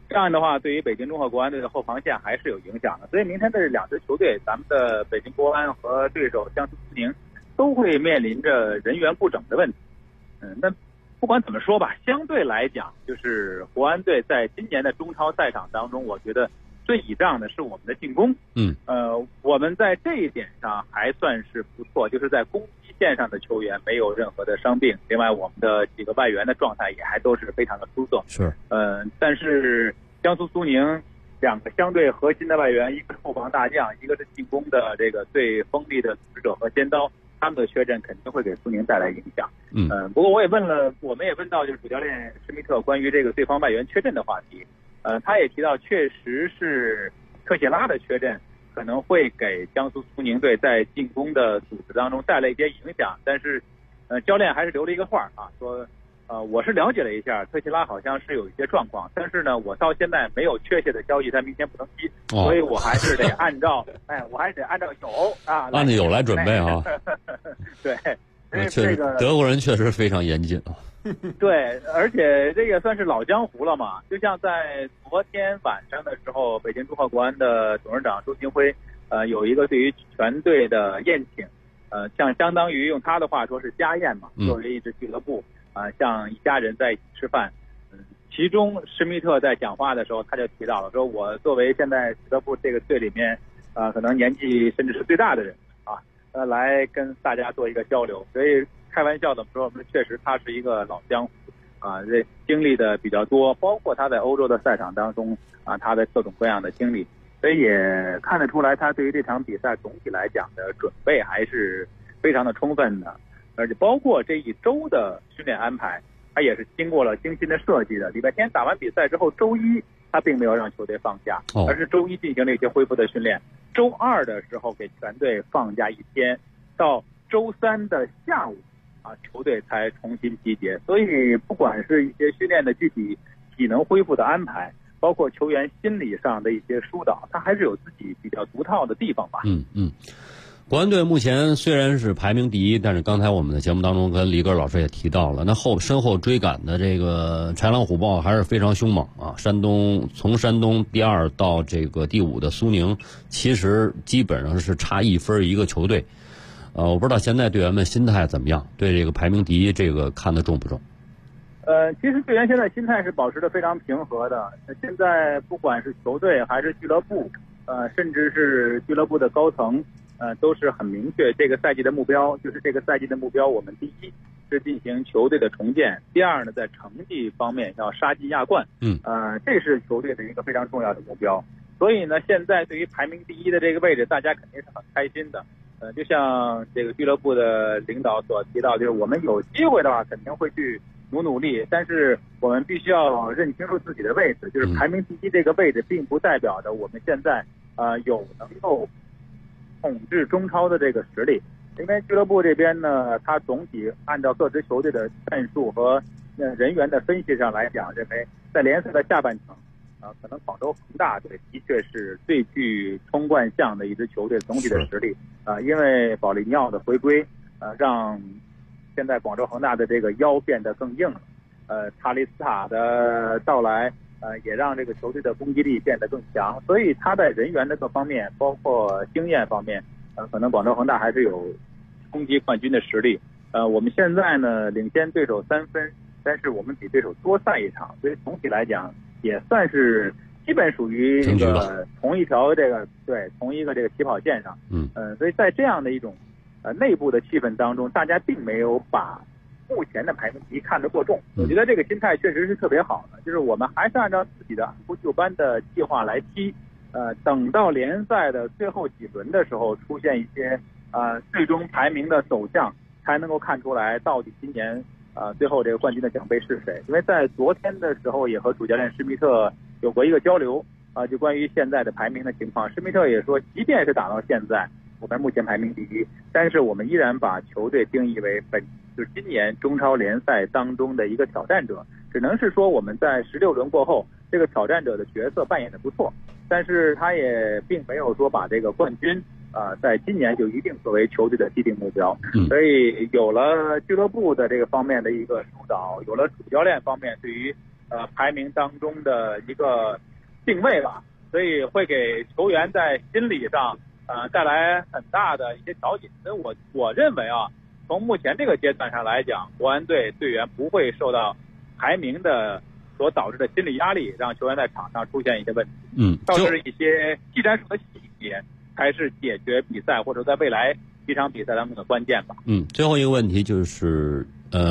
这样的话对于北京中赫国安队的后防线还是有影响的。所以明天的两支球队，咱们的北京国安和对手江苏苏宁都会面临着人员不整的问题。那不管怎么说吧，相对来讲，就是国安队在今年的中超赛场当中，我觉得最倚仗的是我们的进攻。我们在这一点上还算是不错，就是在攻击线上的球员没有任何的伤病，另外我们的几个外援的状态也还都是非常的出色。 是， 但是江苏苏宁两个相对核心的外援，一个是后防大将，一个是进攻的这个最锋利的组织者和尖刀，他们的缺阵肯定会给苏宁带来影响。不过我们也问到就是主教练施密特关于这个对方外援缺阵的话题。他也提到，确实是特谢拉的缺阵可能会给江苏苏宁队在进攻的组织当中带来一些影响，但是教练还是留了一个话啊，说我是了解了一下，特谢拉好像是有一些状况，但是呢，我到现在没有确切的消息他明天不能踢，所以我还是得按照有啊， 按照有来准备啊。 对， 确实德国人确实非常严谨啊。 对，而且这也算是老江湖了嘛。就像在昨天晚上的时候，北京中赫国安的董事长周勤辉，有一个对于全队的宴请，相当于用他的话说是家宴嘛，作为一支俱乐部，像一家人在一起吃饭。其中施密特在讲话的时候，他就提到了，说我作为现在俱乐部这个队里面，可能年纪甚至是最大的人啊，来跟大家做一个交流，所以开玩笑的说，我们确实他是一个老江湖啊，这经历的比较多，包括他在欧洲的赛场当中啊，他的各种各样的经历，所以也看得出来，他对于这场比赛总体来讲的准备还是非常的充分的，而且包括这一周的训练安排，他也是经过了精心的设计的。礼拜天打完比赛之后，周一他并没有让球队放假，而是周一进行了一些恢复的训练，周二的时候给全队放假一天，到周三的下午球队才重新集结。所以不管是一些训练的具体体能恢复的安排，包括球员心理上的一些疏导，他还是有自己比较独到的地方吧。 国安队目前虽然是排名第一，但是刚才我们的节目当中跟李根老师也提到了，那身后追赶的这个豺狼虎豹还是非常凶猛啊！从山东第2到这个第5的苏宁，其实基本上是差1分一个球队。我不知道现在队员们心态怎么样，对这个排名第一这个看得重不重？ 其实队员现在心态是保持得非常平和的。现在不管是球队还是俱乐部，甚至是俱乐部的高层，都是很明确这个赛季的目标，就是这个赛季的目标，我们第一是进行球队的重建，第二呢，在成绩方面要杀进亚冠。这是球队的一个非常重要的目标。所以呢，现在对于排名第一的这个位置，大家肯定是很开心的。就像这个俱乐部的领导所提到，就是我们有机会的话，肯定会去努力，但是我们必须要认清楚自己的位置，就是排名第一这个位置，并不代表着我们现在有能够统治中超的这个实力。因为俱乐部这边呢，它总体按照各支球队的战术和人员的分析上来讲，认为在联赛的下半程，可能广州恒大队的确是最具冲冠相的一支球队，总体的实力因为保利尼奥的回归，让现在广州恒大的这个腰变得更硬了。塔利斯塔的到来，也让这个球队的攻击力变得更强。所以他在人员的各方面，包括经验方面，可能广州恒大还是有冲击冠军的实力。我们现在呢领先对手3分，但是我们比对手多赛1场，所以总体来讲也算是基本属于这个同一条同一个这个起跑线上。所以在这样的一种内部的气氛当中，大家并没有把目前的排名第一看得过重。我觉得这个心态确实是特别好的，就是我们还是按照自己的按部就班的计划来踢。等到联赛的最后几轮的时候，出现一些最终排名的走向，才能够看出来到底今年最后这个冠军的奖杯是谁。因为在昨天的时候也和主教练施密特有过一个交流就关于现在的排名的情况。施密特也说，即便是打到现在我们目前排名第一，但是我们依然把球队定义为就是今年中超联赛当中的一个挑战者，只能是说我们在16轮过后，这个挑战者的角色扮演的不错，但是他也并没有说把这个冠军在今年就一定作为球队的既定目标。所以有了俱乐部的这个方面的一个疏导，有了主教练方面对于排名当中的一个定位吧，所以会给球员在心理上带来很大的一些调节。所以我认为啊，从目前这个阶段上来讲，国安队队员不会受到排名的所导致的心理压力，让球员在场上出现一些问题。倒是一些技战术的细节才是解决比赛或者在未来几场比赛当中的关键吧。 最后一个问题就是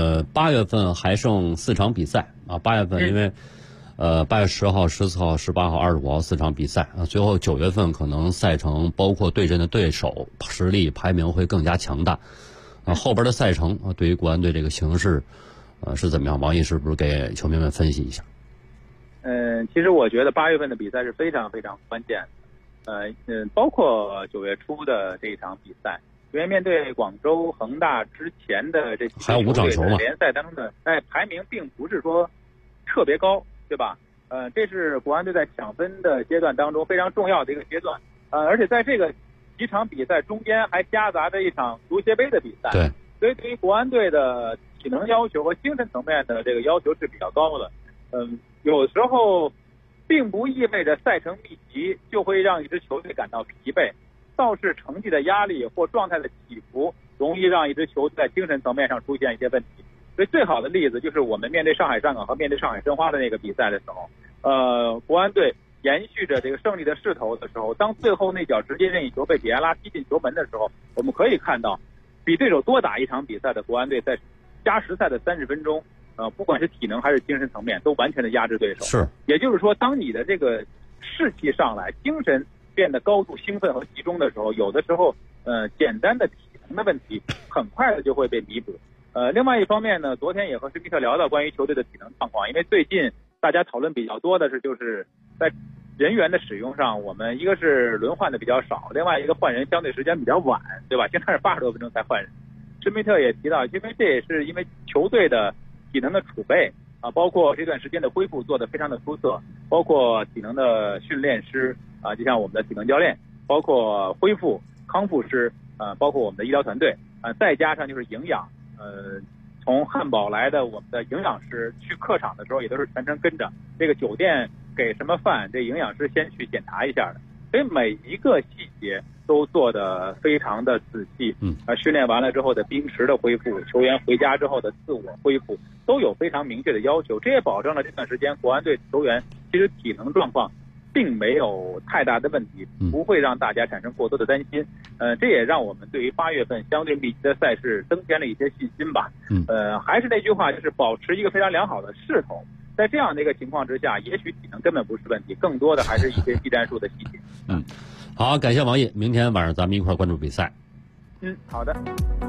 8月份还剩4场比赛啊，8月份因为8月10号、14号、18号、25号4场比赛啊，最后9月份可能赛程包括对阵的对手实力排名会更加强大啊，后边的赛程啊，对于国安队这个形势是怎么样？王毅是不是给球迷们分析一下？ 其实我觉得8月份的比赛是非常非常关键的，包括9月初的这一场比赛，因为面对广州恒大之前的这还有5场球嘛， 联赛当中的排名并不是说特别高，对吧？这是国安队在抢分的阶段当中非常重要的一个阶段，而且在这个几场比赛中间还夹杂着一场足协杯的比赛， 对， 所以对于国安队的体能要求和精神层面的这个要求是比较高的。有时候并不意味着赛程密集就会让一支球队感到疲惫，倒是成绩的压力或状态的起伏容易让一支球队在精神层面上出现一些问题。所以最好的例子就是我们面对上海上港和面对上海申花的那个比赛的时候，国安队延续着这个胜利的势头的时候，当最后那脚直接任意球被比埃拉踢进球门的时候，我们可以看到比对手多打一场比赛的国安队在加时赛的30分钟，不管是体能还是精神层面都完全的压制对手。 是， 也就是说，当你的这个士气上来，精神变得高度兴奋和集中的时候，有的时候简单的体能的问题很快的就会被弥补。另外一方面呢，昨天也和施密特聊到关于球队的体能状况，因为最近大家讨论比较多的是就是在人员的使用上，我们一个是轮换的比较少，另外一个换人相对时间比较晚，对吧？经常是80多分钟才换人。施密特也提到，因为这也是因为球队的体能的储备啊，包括这段时间的恢复做得非常的出色，包括体能的训练师啊，就像我们的体能教练，包括恢复康复师包括我们的医疗团队再加上就是营养，从汉堡来的我们的营养师去客场的时候也都是全程跟着，这个酒店给什么饭，这营养师先去检查一下的，所以每一个细节都做得非常的仔细。训练完了之后的冰池的恢复，球员回家之后的自我恢复，都有非常明确的要求。这也保证了这段时间国安队球员其实体能状况并没有太大的问题，不会让大家产生过多的担心。这也让我们对于8月份相对密集的赛事增添了一些信心吧。还是那句话，就是保持一个非常良好的势头。在这样的一个情况之下，也许体能根本不是问题，更多的还是一些技战术的细节。 好，感谢王毅，明天晚上咱们一块关注比赛。 好的。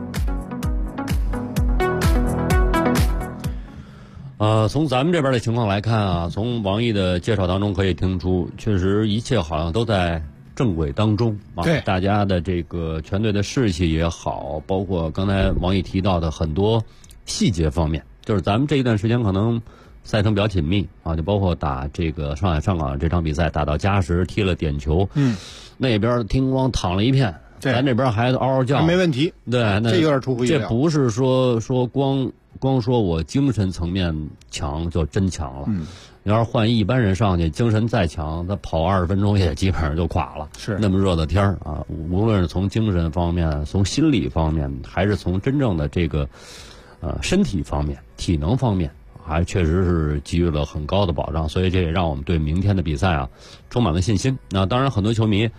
从咱们这边的情况来看啊，从王毅的介绍当中可以听出，确实一切好像都在正轨当中啊。 对， 大家的这个全队的士气也好，包括刚才王毅提到的很多细节方面，就是咱们这一段时间可能赛程比较紧密啊，就包括打这个上海上港这场比赛，打到加时踢了点球，那边听光躺了一片，咱这边孩子嗷嗷叫， 没问题。 对，那这有点出乎意料。 这不是说光说我精神层面强就真强了。你要是换一般人上去，精神再强，他跑20分钟也基本上就垮了。 是那么热的天儿啊，无论是从精神方面、从心理方面，还是从真正的这个身体方面、体能方面，还确实是给予了很高的保障。所以这也让我们对明天的比赛啊充满了信心。那当然，很多球迷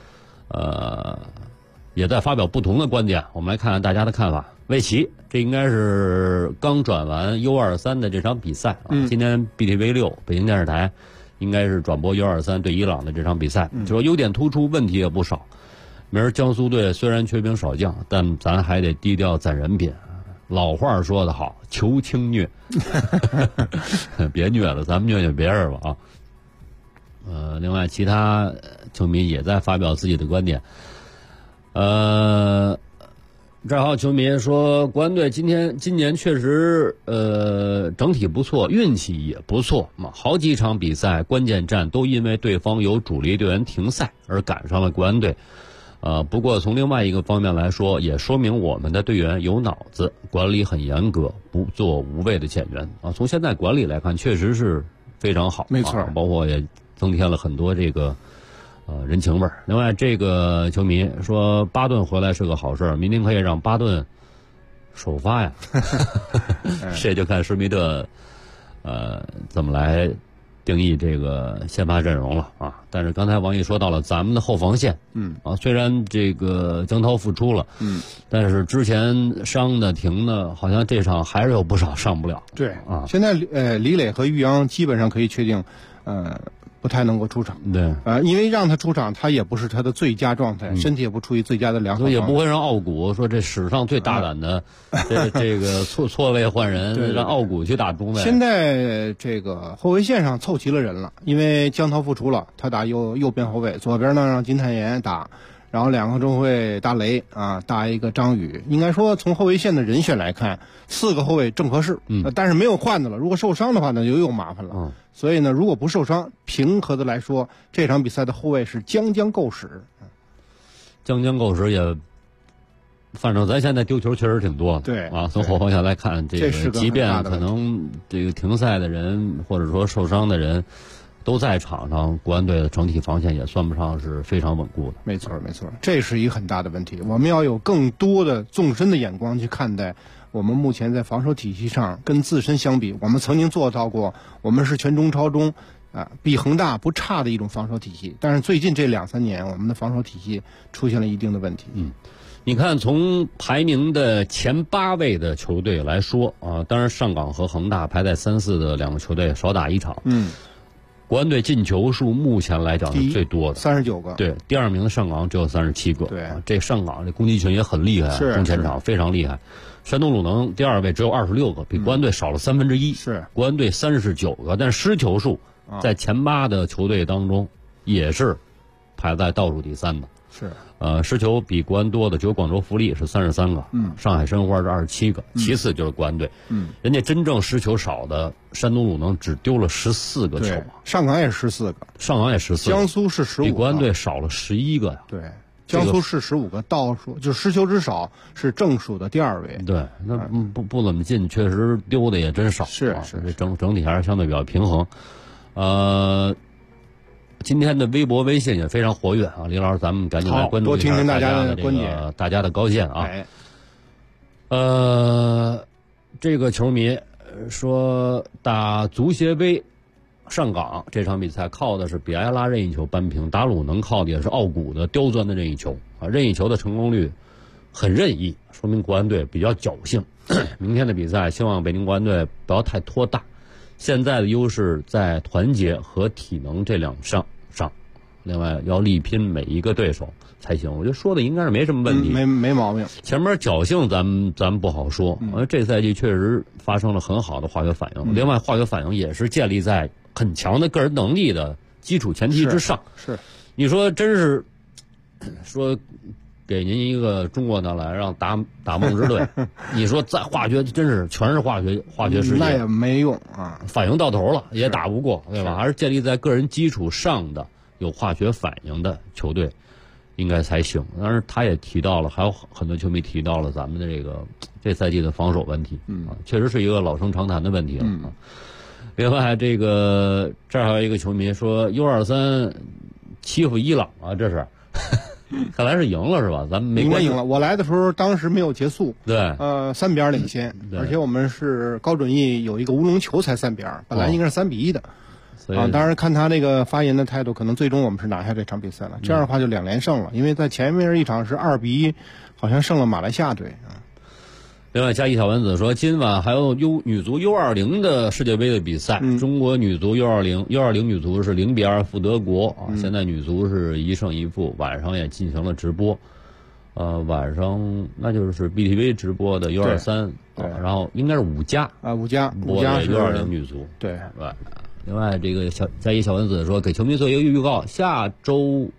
也在发表不同的观点，我们来看看大家的看法。魏奇，这应该是刚转完 U23 的这场比赛啊。今天 BTV6 北京电视台应该是转播 U23 对伊朗的这场比赛，就说优点突出，问题也不少。明儿江苏队虽然缺兵少将，但咱还得低调攒人品。老话说得好，求轻虐，别虐了，咱们虐别人吧啊。另外其他球迷也在发表自己的观点。这儿还有球迷说，国安队今年确实整体不错，运气也不错嘛。好几场比赛关键战都因为对方有主力队员停赛而赶上了国安队。不过从另外一个方面来说，也说明我们的队员有脑子，管理很严格，不做无谓的减员啊。从现在管理来看，确实是非常好， 没错， 包括也增添了很多这个人情味儿。另外，这个球迷说巴顿回来是个好事儿，明天可以让巴顿首发呀，这就看施密特怎么来定义这个先发阵容了啊。但是刚才王毅说到了咱们的后防线，虽然这个江涛复出了，但是之前伤的停的，好像这场还是有不少上不了。 对啊， 现在李磊和玉阳基本上可以确定，不太能够出场。 对， 因为让他出场，他也不是他的最佳状态，身体也不处于最佳的良好状态， 也不会让奥古说这史上最大胆的这个错位换人，让奥古去打中卫。 现在这个后卫线上凑齐了人了，因为江涛复出了，他打右边后卫，左边呢让金泰妍打，然后两个中卫大雷搭一个张宇。应该说从后卫线的人选来看，4个后卫正合适，但是没有换的了，如果受伤的话呢就又麻烦了。所以呢，如果不受伤，平和的来说，这场比赛的后卫是将够使。 将够使也，反正咱现在丢球确实挺多的。 对啊，从后防线来看，这个即便可能这个停赛的人或者说受伤的人都在场上，国安队的整体防线也算不上是非常稳固的。 没错，这是一个很大的问题。我们要有更多的纵深的眼光去看待。我们目前在防守体系上跟自身相比，我们曾经做到过，我们是全中超中比恒大不差的一种防守体系。但是最近这2-3年，我们的防守体系出现了一定的问题。 你看从排名的前8位的球队来说啊，当然上港和恒大排在3、4的2个球队少打1场。国安队进球数目前来讲是最多的 ，39个。 对，第2名的上港只有37个。 对， 这上港这攻击群也很厉害，中前场非常厉害。山东鲁能第2位只有26个，比国安队少了1/3。 是， 国安队39个，但失球数在前8的球队当中也是排在倒数第3的。 是， 失球比国安多的只有广州富力是33个，上海申花是27个，其次就是国安队。人家真正失球少的山东鲁能只丢了14个球， 上港也是14个，江苏是15个， 比国安队少了11个呀。 对。江苏是15个，倒数就失球之少是正数的第2位。 对，那不怎么进，确实丢的也真少。 是， 整体还是相对比较平衡。今天的微博、微信也非常活跃啊，李老师，咱们赶紧来关注一下多听听大家的观点，大家的高见啊。这个球迷说打足协杯。上港这场比赛靠的是比埃拉任意球扳平，打鲁能靠的也是奥古的刁钻的任意球啊，任意球的成功率很任意，说明国安队比较侥幸。明天的比赛，希望北京国安队不要太拖大，现在的优势在团结和体能这2项上，另外要力拼每一个对手才行。我觉得说的应该是没什么问题， 没毛病。 前面侥幸咱们不好说，这赛季确实发生了很好的化学反应，另外化学反应也是建立在很强的个人能力的基础前提之上。 是， 你说真是说给您一个中国的来让打梦之队，你说在化学真是全是化学世界， 那也没用啊， 反应到头了也打不过，对吧？还是建立在个人基础上的有化学反应的球队应该才行。当然他也提到了，还有很多球迷提到了咱们的这赛季的防守问题，确实是一个老生常谈的问题了啊。另外，这儿还有一个球迷说 U23 欺负伊朗啊，这是看来是赢了是吧？咱们应该赢了。我来的时候当时没有结束， 对 ，3比2领先，而且我们是高准翼有一个乌龙球才3比2，本来应该是3比1的。当然看他那个发言的态度，可能最终我们是拿下这场比赛了。这样的话就2连胜了，因为在前面一场是2比1，好像胜了马来西亚队啊。 另外，加一小丸子说，今晚还有女足 U20 的世界杯的比赛，中国女足 U20 女足是0比2负德国啊。现在女足是1胜1负，晚上也进行了直播，晚上那就是 BTV 直播的 U23，然后应该是5家 5家播的 U20 女足， 对。 另外，这个加一小丸子说，给球迷做一个预告，下周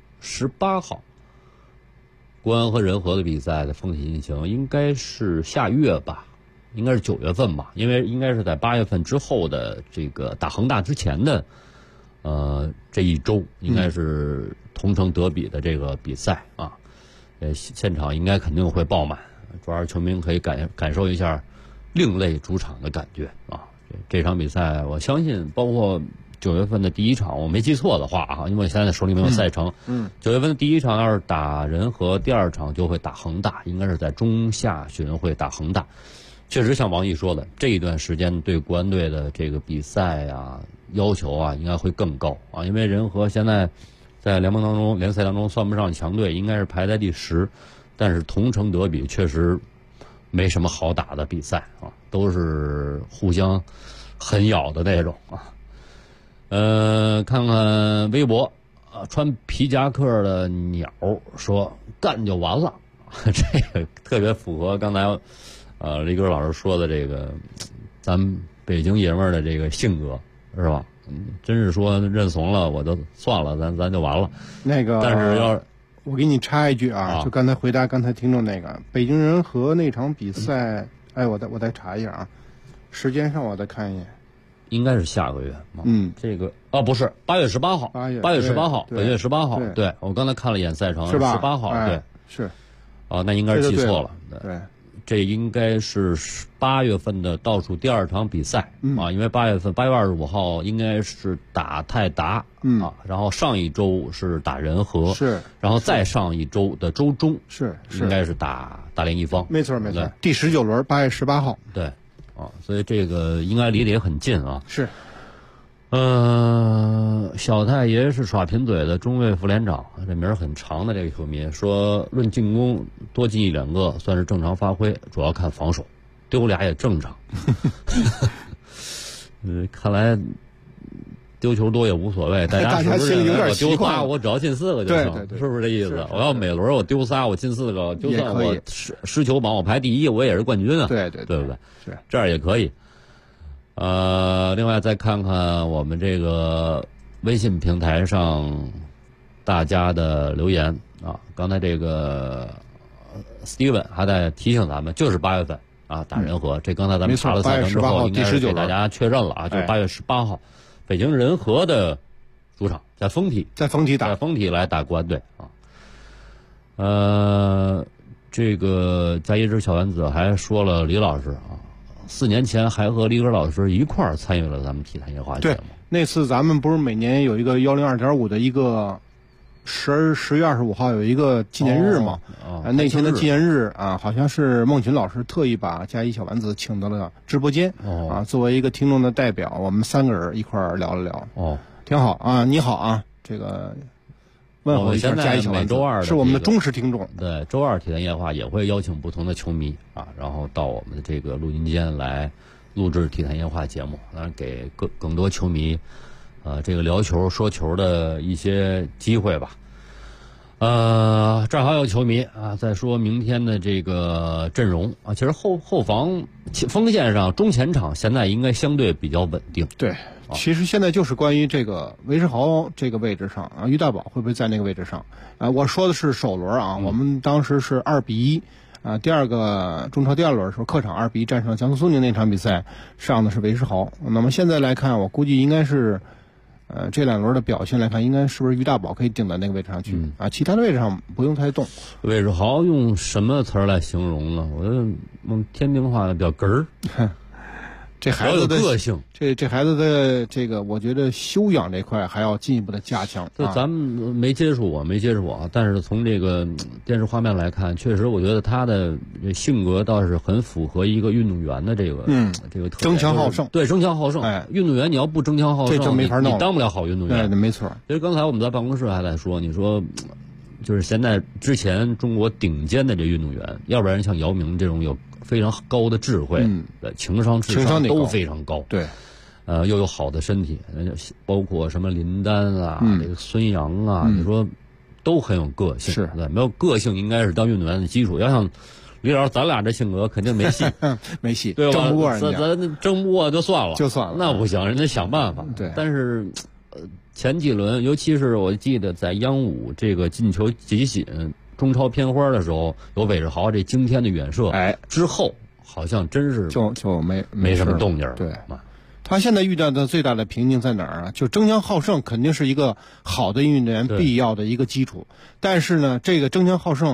18号。国安和人和的比赛的风起进行应该是下月吧，应该是9月份吧，因为应该是在8月份之后的这个打恒大之前的这一周，应该是同城德比的这个比赛啊，现场应该肯定会爆满，主要是球迷可以感受一下另类主场的感觉啊。 这场比赛，我相信包括9月份的第一场，我没记错的话啊，因为我现在手里没有赛程。9月份的第一场要是打人和，第二场就会打恒大，应该是在中下旬会打恒大。确实像王毅说的，这一段时间对国安队的这个比赛啊要求啊应该会更高啊，因为人和现在在联赛当中算不上强队，应该是排在第10，但是同城德比确实没什么好打的比赛啊，都是互相狠咬的那种啊。看看微博啊，穿皮夹克的鸟说干就完了，这个特别符合刚才李哥老师说的这个咱们北京爷们儿的这个性格，是吧？真是说认怂了我就算了，咱就完了。 那个， 但是我给你插一句啊，就刚才回答刚才听众那个北京人和那场比赛，我再查一下啊，时间上我再看一眼。 应该是下个月，这个不是8月18号，8月18号，本月18号，对我刚才看了一眼赛程， 是吧 ？18号，对， 是， 那应该是记错了， 对， 这应该是8月份的倒数第2场比赛啊，因为8月25号应该是打泰达啊，然后上一周是打人和， 是， 然后再上一周的周中是应该是打大连一方， 没错，第19轮8月18号， 对。所以这个应该离得也很近啊。 是， 小太爷是耍贫嘴的中卫副连长，这名儿很长的这个球迷说，论进攻多进1-2个算是正常发挥，主要看防守，丢俩也正常。看来丢球多也无所谓，大家是不是心里有点我丢仨，我只要进4个就行， 对， 是不是这意思？我要每轮我丢仨，我进4个，就算我失球榜我排第1，我也是冠军啊， 对不对？ 是这样也可以。另外再看看我们这个微信平台上大家的留言啊，刚才这个 Steven 还在提醒咱们，就是8月份啊打人和，这刚才咱们查了赛程之后，应该是给大家确认了啊，就是8月18号。北京人和的主场在丰体来打国安队啊。这个加一只小丸子还说了李老师啊，4年前还和李哥老师一块儿参与了咱们体坛夜话节目。 对，那次咱们不是每年有一个102.5的一个10月25号有一个纪念日嘛？那天的纪念日啊，好像是孟群老师特意把加一小丸子请到了直播间啊，作为一个听众的代表，我们3个人一块儿聊了聊。挺好啊，你好啊，这个问候一下加一小丸子， 每周2 是我们的忠实听众。 对，周2体坛夜话也会邀请不同的球迷啊，然后到我们的这个录音间来录制体坛夜话节目，当然给更多球迷这个聊球说球的一些机会吧。这儿还有球迷啊，在说明天的这个阵容啊，其实后防锋线上中前场现在应该相对比较稳定。 对，其实现在就是关于这个韦世豪这个位置上啊，于大宝会不会在那个位置上？我说的是首轮啊，我们当时是2-1啊，第2个中超第2轮的时候，客场2-1战胜江苏苏宁那场比赛上的是韦世豪。那么现在来看，我估计应该是。这2轮的表现来看，应该是不是于大宝可以顶到那个位置上去啊？其他的位置上不用太动。 韦世豪用什么词儿来形容呢？我用天津话比较哏儿。 这孩子的个性， 这孩子的这个，我觉得修养这块还要进一步的加强。 就咱们没接触过啊，但是从这个电视画面来看，确实我觉得他的性格倒是很符合一个运动员的这个这个特点， 争强好胜。 对，争强好胜。运动员你要不争强好胜， 这就没法弄， 你当不了好运动员。 对，没错。 其实刚才我们在办公室还在说，你说就是现在之前中国顶尖的这运动员，要不然像姚明这种有非常高的智慧，情商智商都非常高。 对， 又有好的身体，包括什么林丹啊，这个孙杨啊，你说都很有个性。 是， 对，没有个性应该是当运动员的基础。要像李老师咱俩这性格，肯定没戏， 没戏， 对吧？ 争不过人家， 咱争不过就算了，那不行，人家想办法。 对， 但是前几轮，尤其是我记得在央五这个进球集锦中超片花的时候，有韦世豪这惊天的远射，之后好像真是就没什么动静。 对，他现在遇到的最大的瓶颈在哪儿啊？就争强好胜肯定是一个好的运动员必要的一个基础，但是呢，这个争强好胜，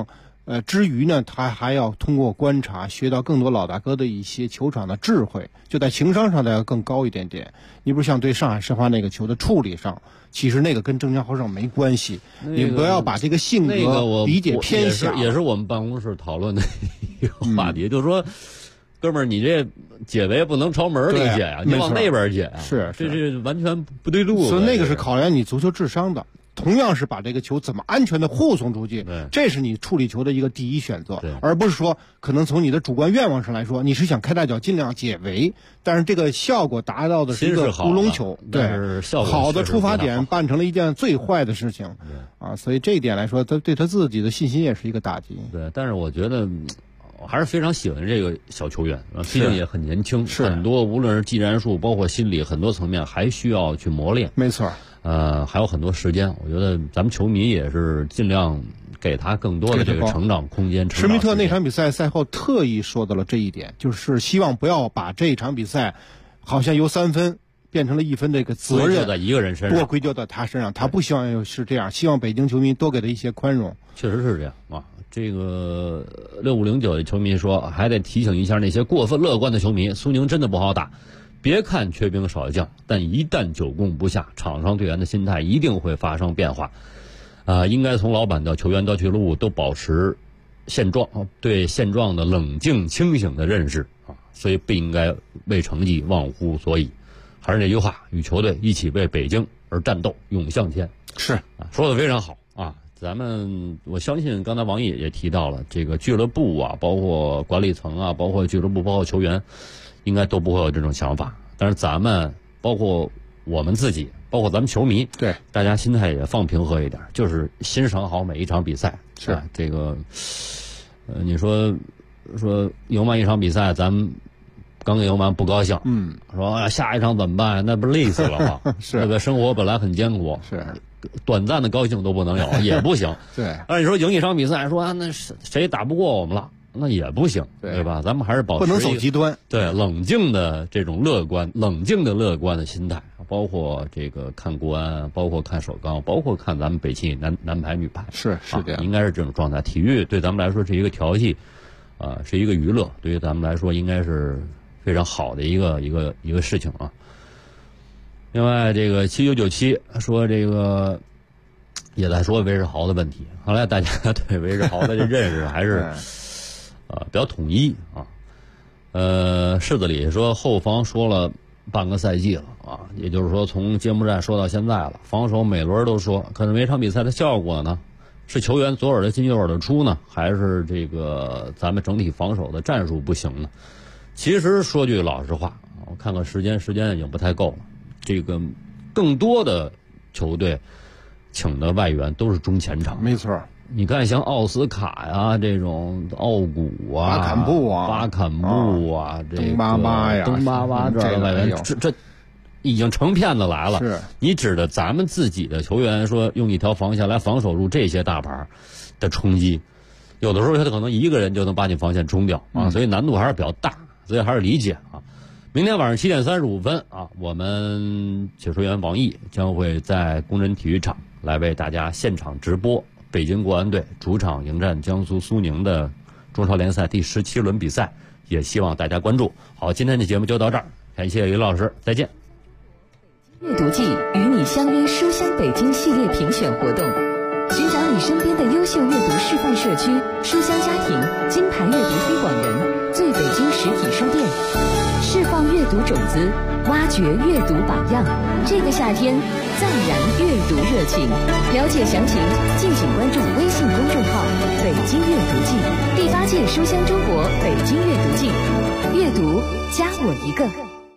之余呢，他还要通过观察学到更多老大哥的一些球场的智慧，就在情商上要更高一点点。你不像对上海申花那个球的处理上，其实那个跟郑江豪胜没关系，你不要把这个性格理解偏狭。 也是我们办公室讨论的一个话题，就是说，哥们儿，你这解围不能朝门里解啊，你往那边解啊， 是这是完全不对路。 所以那个是考验你足球智商的。同样是把这个球怎么安全的护送出去，这是你处理球的一个第一选择，而不是说可能从你的主观愿望上来说，你是想开大脚尽量解围，但是这个效果达到的是一个乌龙球，对，好的出发点办成了一件最坏的事情，啊，所以这一点来说，他对他自己的信心也是一个打击。 对，但是我觉得我还是非常喜欢这个小球员，毕竟也很年轻，很多无论是技战术，包括心理很多层面还需要去磨练。 没错。 还有很多时间，我觉得咱们球迷也是尽量给他更多的这个成长空间。 施密特那场比赛赛后特意说到了这一点，就是希望不要把这场比赛好像由3分变成了1分这个责任在一个人身上， 多归咎到他身上。他不希望是这样，希望北京球迷多给他一些宽容。 确实是这样啊。这个6509的球迷说，还得提醒一下那些过分乐观的球迷，苏宁真的不好打。别看缺兵少将，但一旦久攻不下，场上队员的心态一定会发生变化。应该从老板到球员到俱乐部都保持现状，对现状的冷静清醒的认识啊，所以不应该为成绩忘乎所以。还是那句话，与球队一起为北京而战斗，勇向前。 是啊，说得非常好啊。我相信刚才王毅也提到了，这个俱乐部啊，包括管理层啊，包括俱乐部，包括球员，应该都不会有这种想法。但是咱们包括我们自己，包括咱们球迷， 对大家心态也放平和一点，就是欣赏好每一场比赛。 是这个，你说赢完一场比赛，咱们刚赢完不高兴，说下一场怎么办？那不是累死了吗？ 是这个生活本来很艰苦， 是短暂的高兴都不能有，也不行。 对， 你说赢一场比赛，说那谁打不过我们了？那也不行，对吧？咱们还是保持不能走极端， 对，冷静的这种乐观的心态，包括这个看国安，包括看首钢，包括看咱们北汽男排、女排， 是这样， 应该是这种状态。体育对咱们来说是一个调戏，是一个娱乐，对于咱们来说应该是非常好的一个事情啊。另外，这个7997说这个也在说韦世豪的问题，后来大家对韦世豪的这认识还是。比较统一啊，柿子里说后防说了半个赛季了啊，也就是说从揭幕战说到现在了，防守每轮都说，可是每场比赛的效果呢，是球员左耳的进右耳的出呢，还是这个咱们整体防守的战术不行呢？其实说句老实话，我看看时间已经不太够了，这个更多的球队请的外援都是中前场， 没错。 你看，像奥斯卡呀，这种奥古啊、 巴坎布啊，这个登巴巴呀， 登巴巴这样的外援，这已经成片子来了。 是你指着咱们自己的球员说用一条防线来防守住这些大牌的冲击，有的时候他可能一个人就能把你防线冲掉啊，所以难度还是比较大，所以还是理解啊。明天晚上7点35分啊，我们解说员王毅将会在工人体育场来为大家现场直播。北京国安队主场迎战江苏苏宁的中超联赛第17轮比赛，也希望大家关注。好，今天的节目就到这儿，感谢李老师，再见。 阅读季与你相约书香北京系列评选活动，寻找你身边的优秀阅读示范社区、书香家庭、金牌阅读推广人、最北京实体书店，释放阅读种子，挖掘阅读榜样。这个夏天再燃阅读热情，了解详情敬请关注微信公众号北京阅读季。第8届书香中国北京阅读季，阅读加我一个。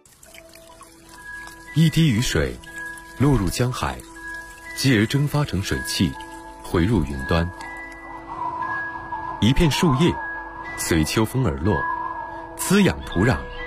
一滴雨水落入江海，继而蒸发成水汽，回入云端。一片树叶随秋风而落，滋养土壤，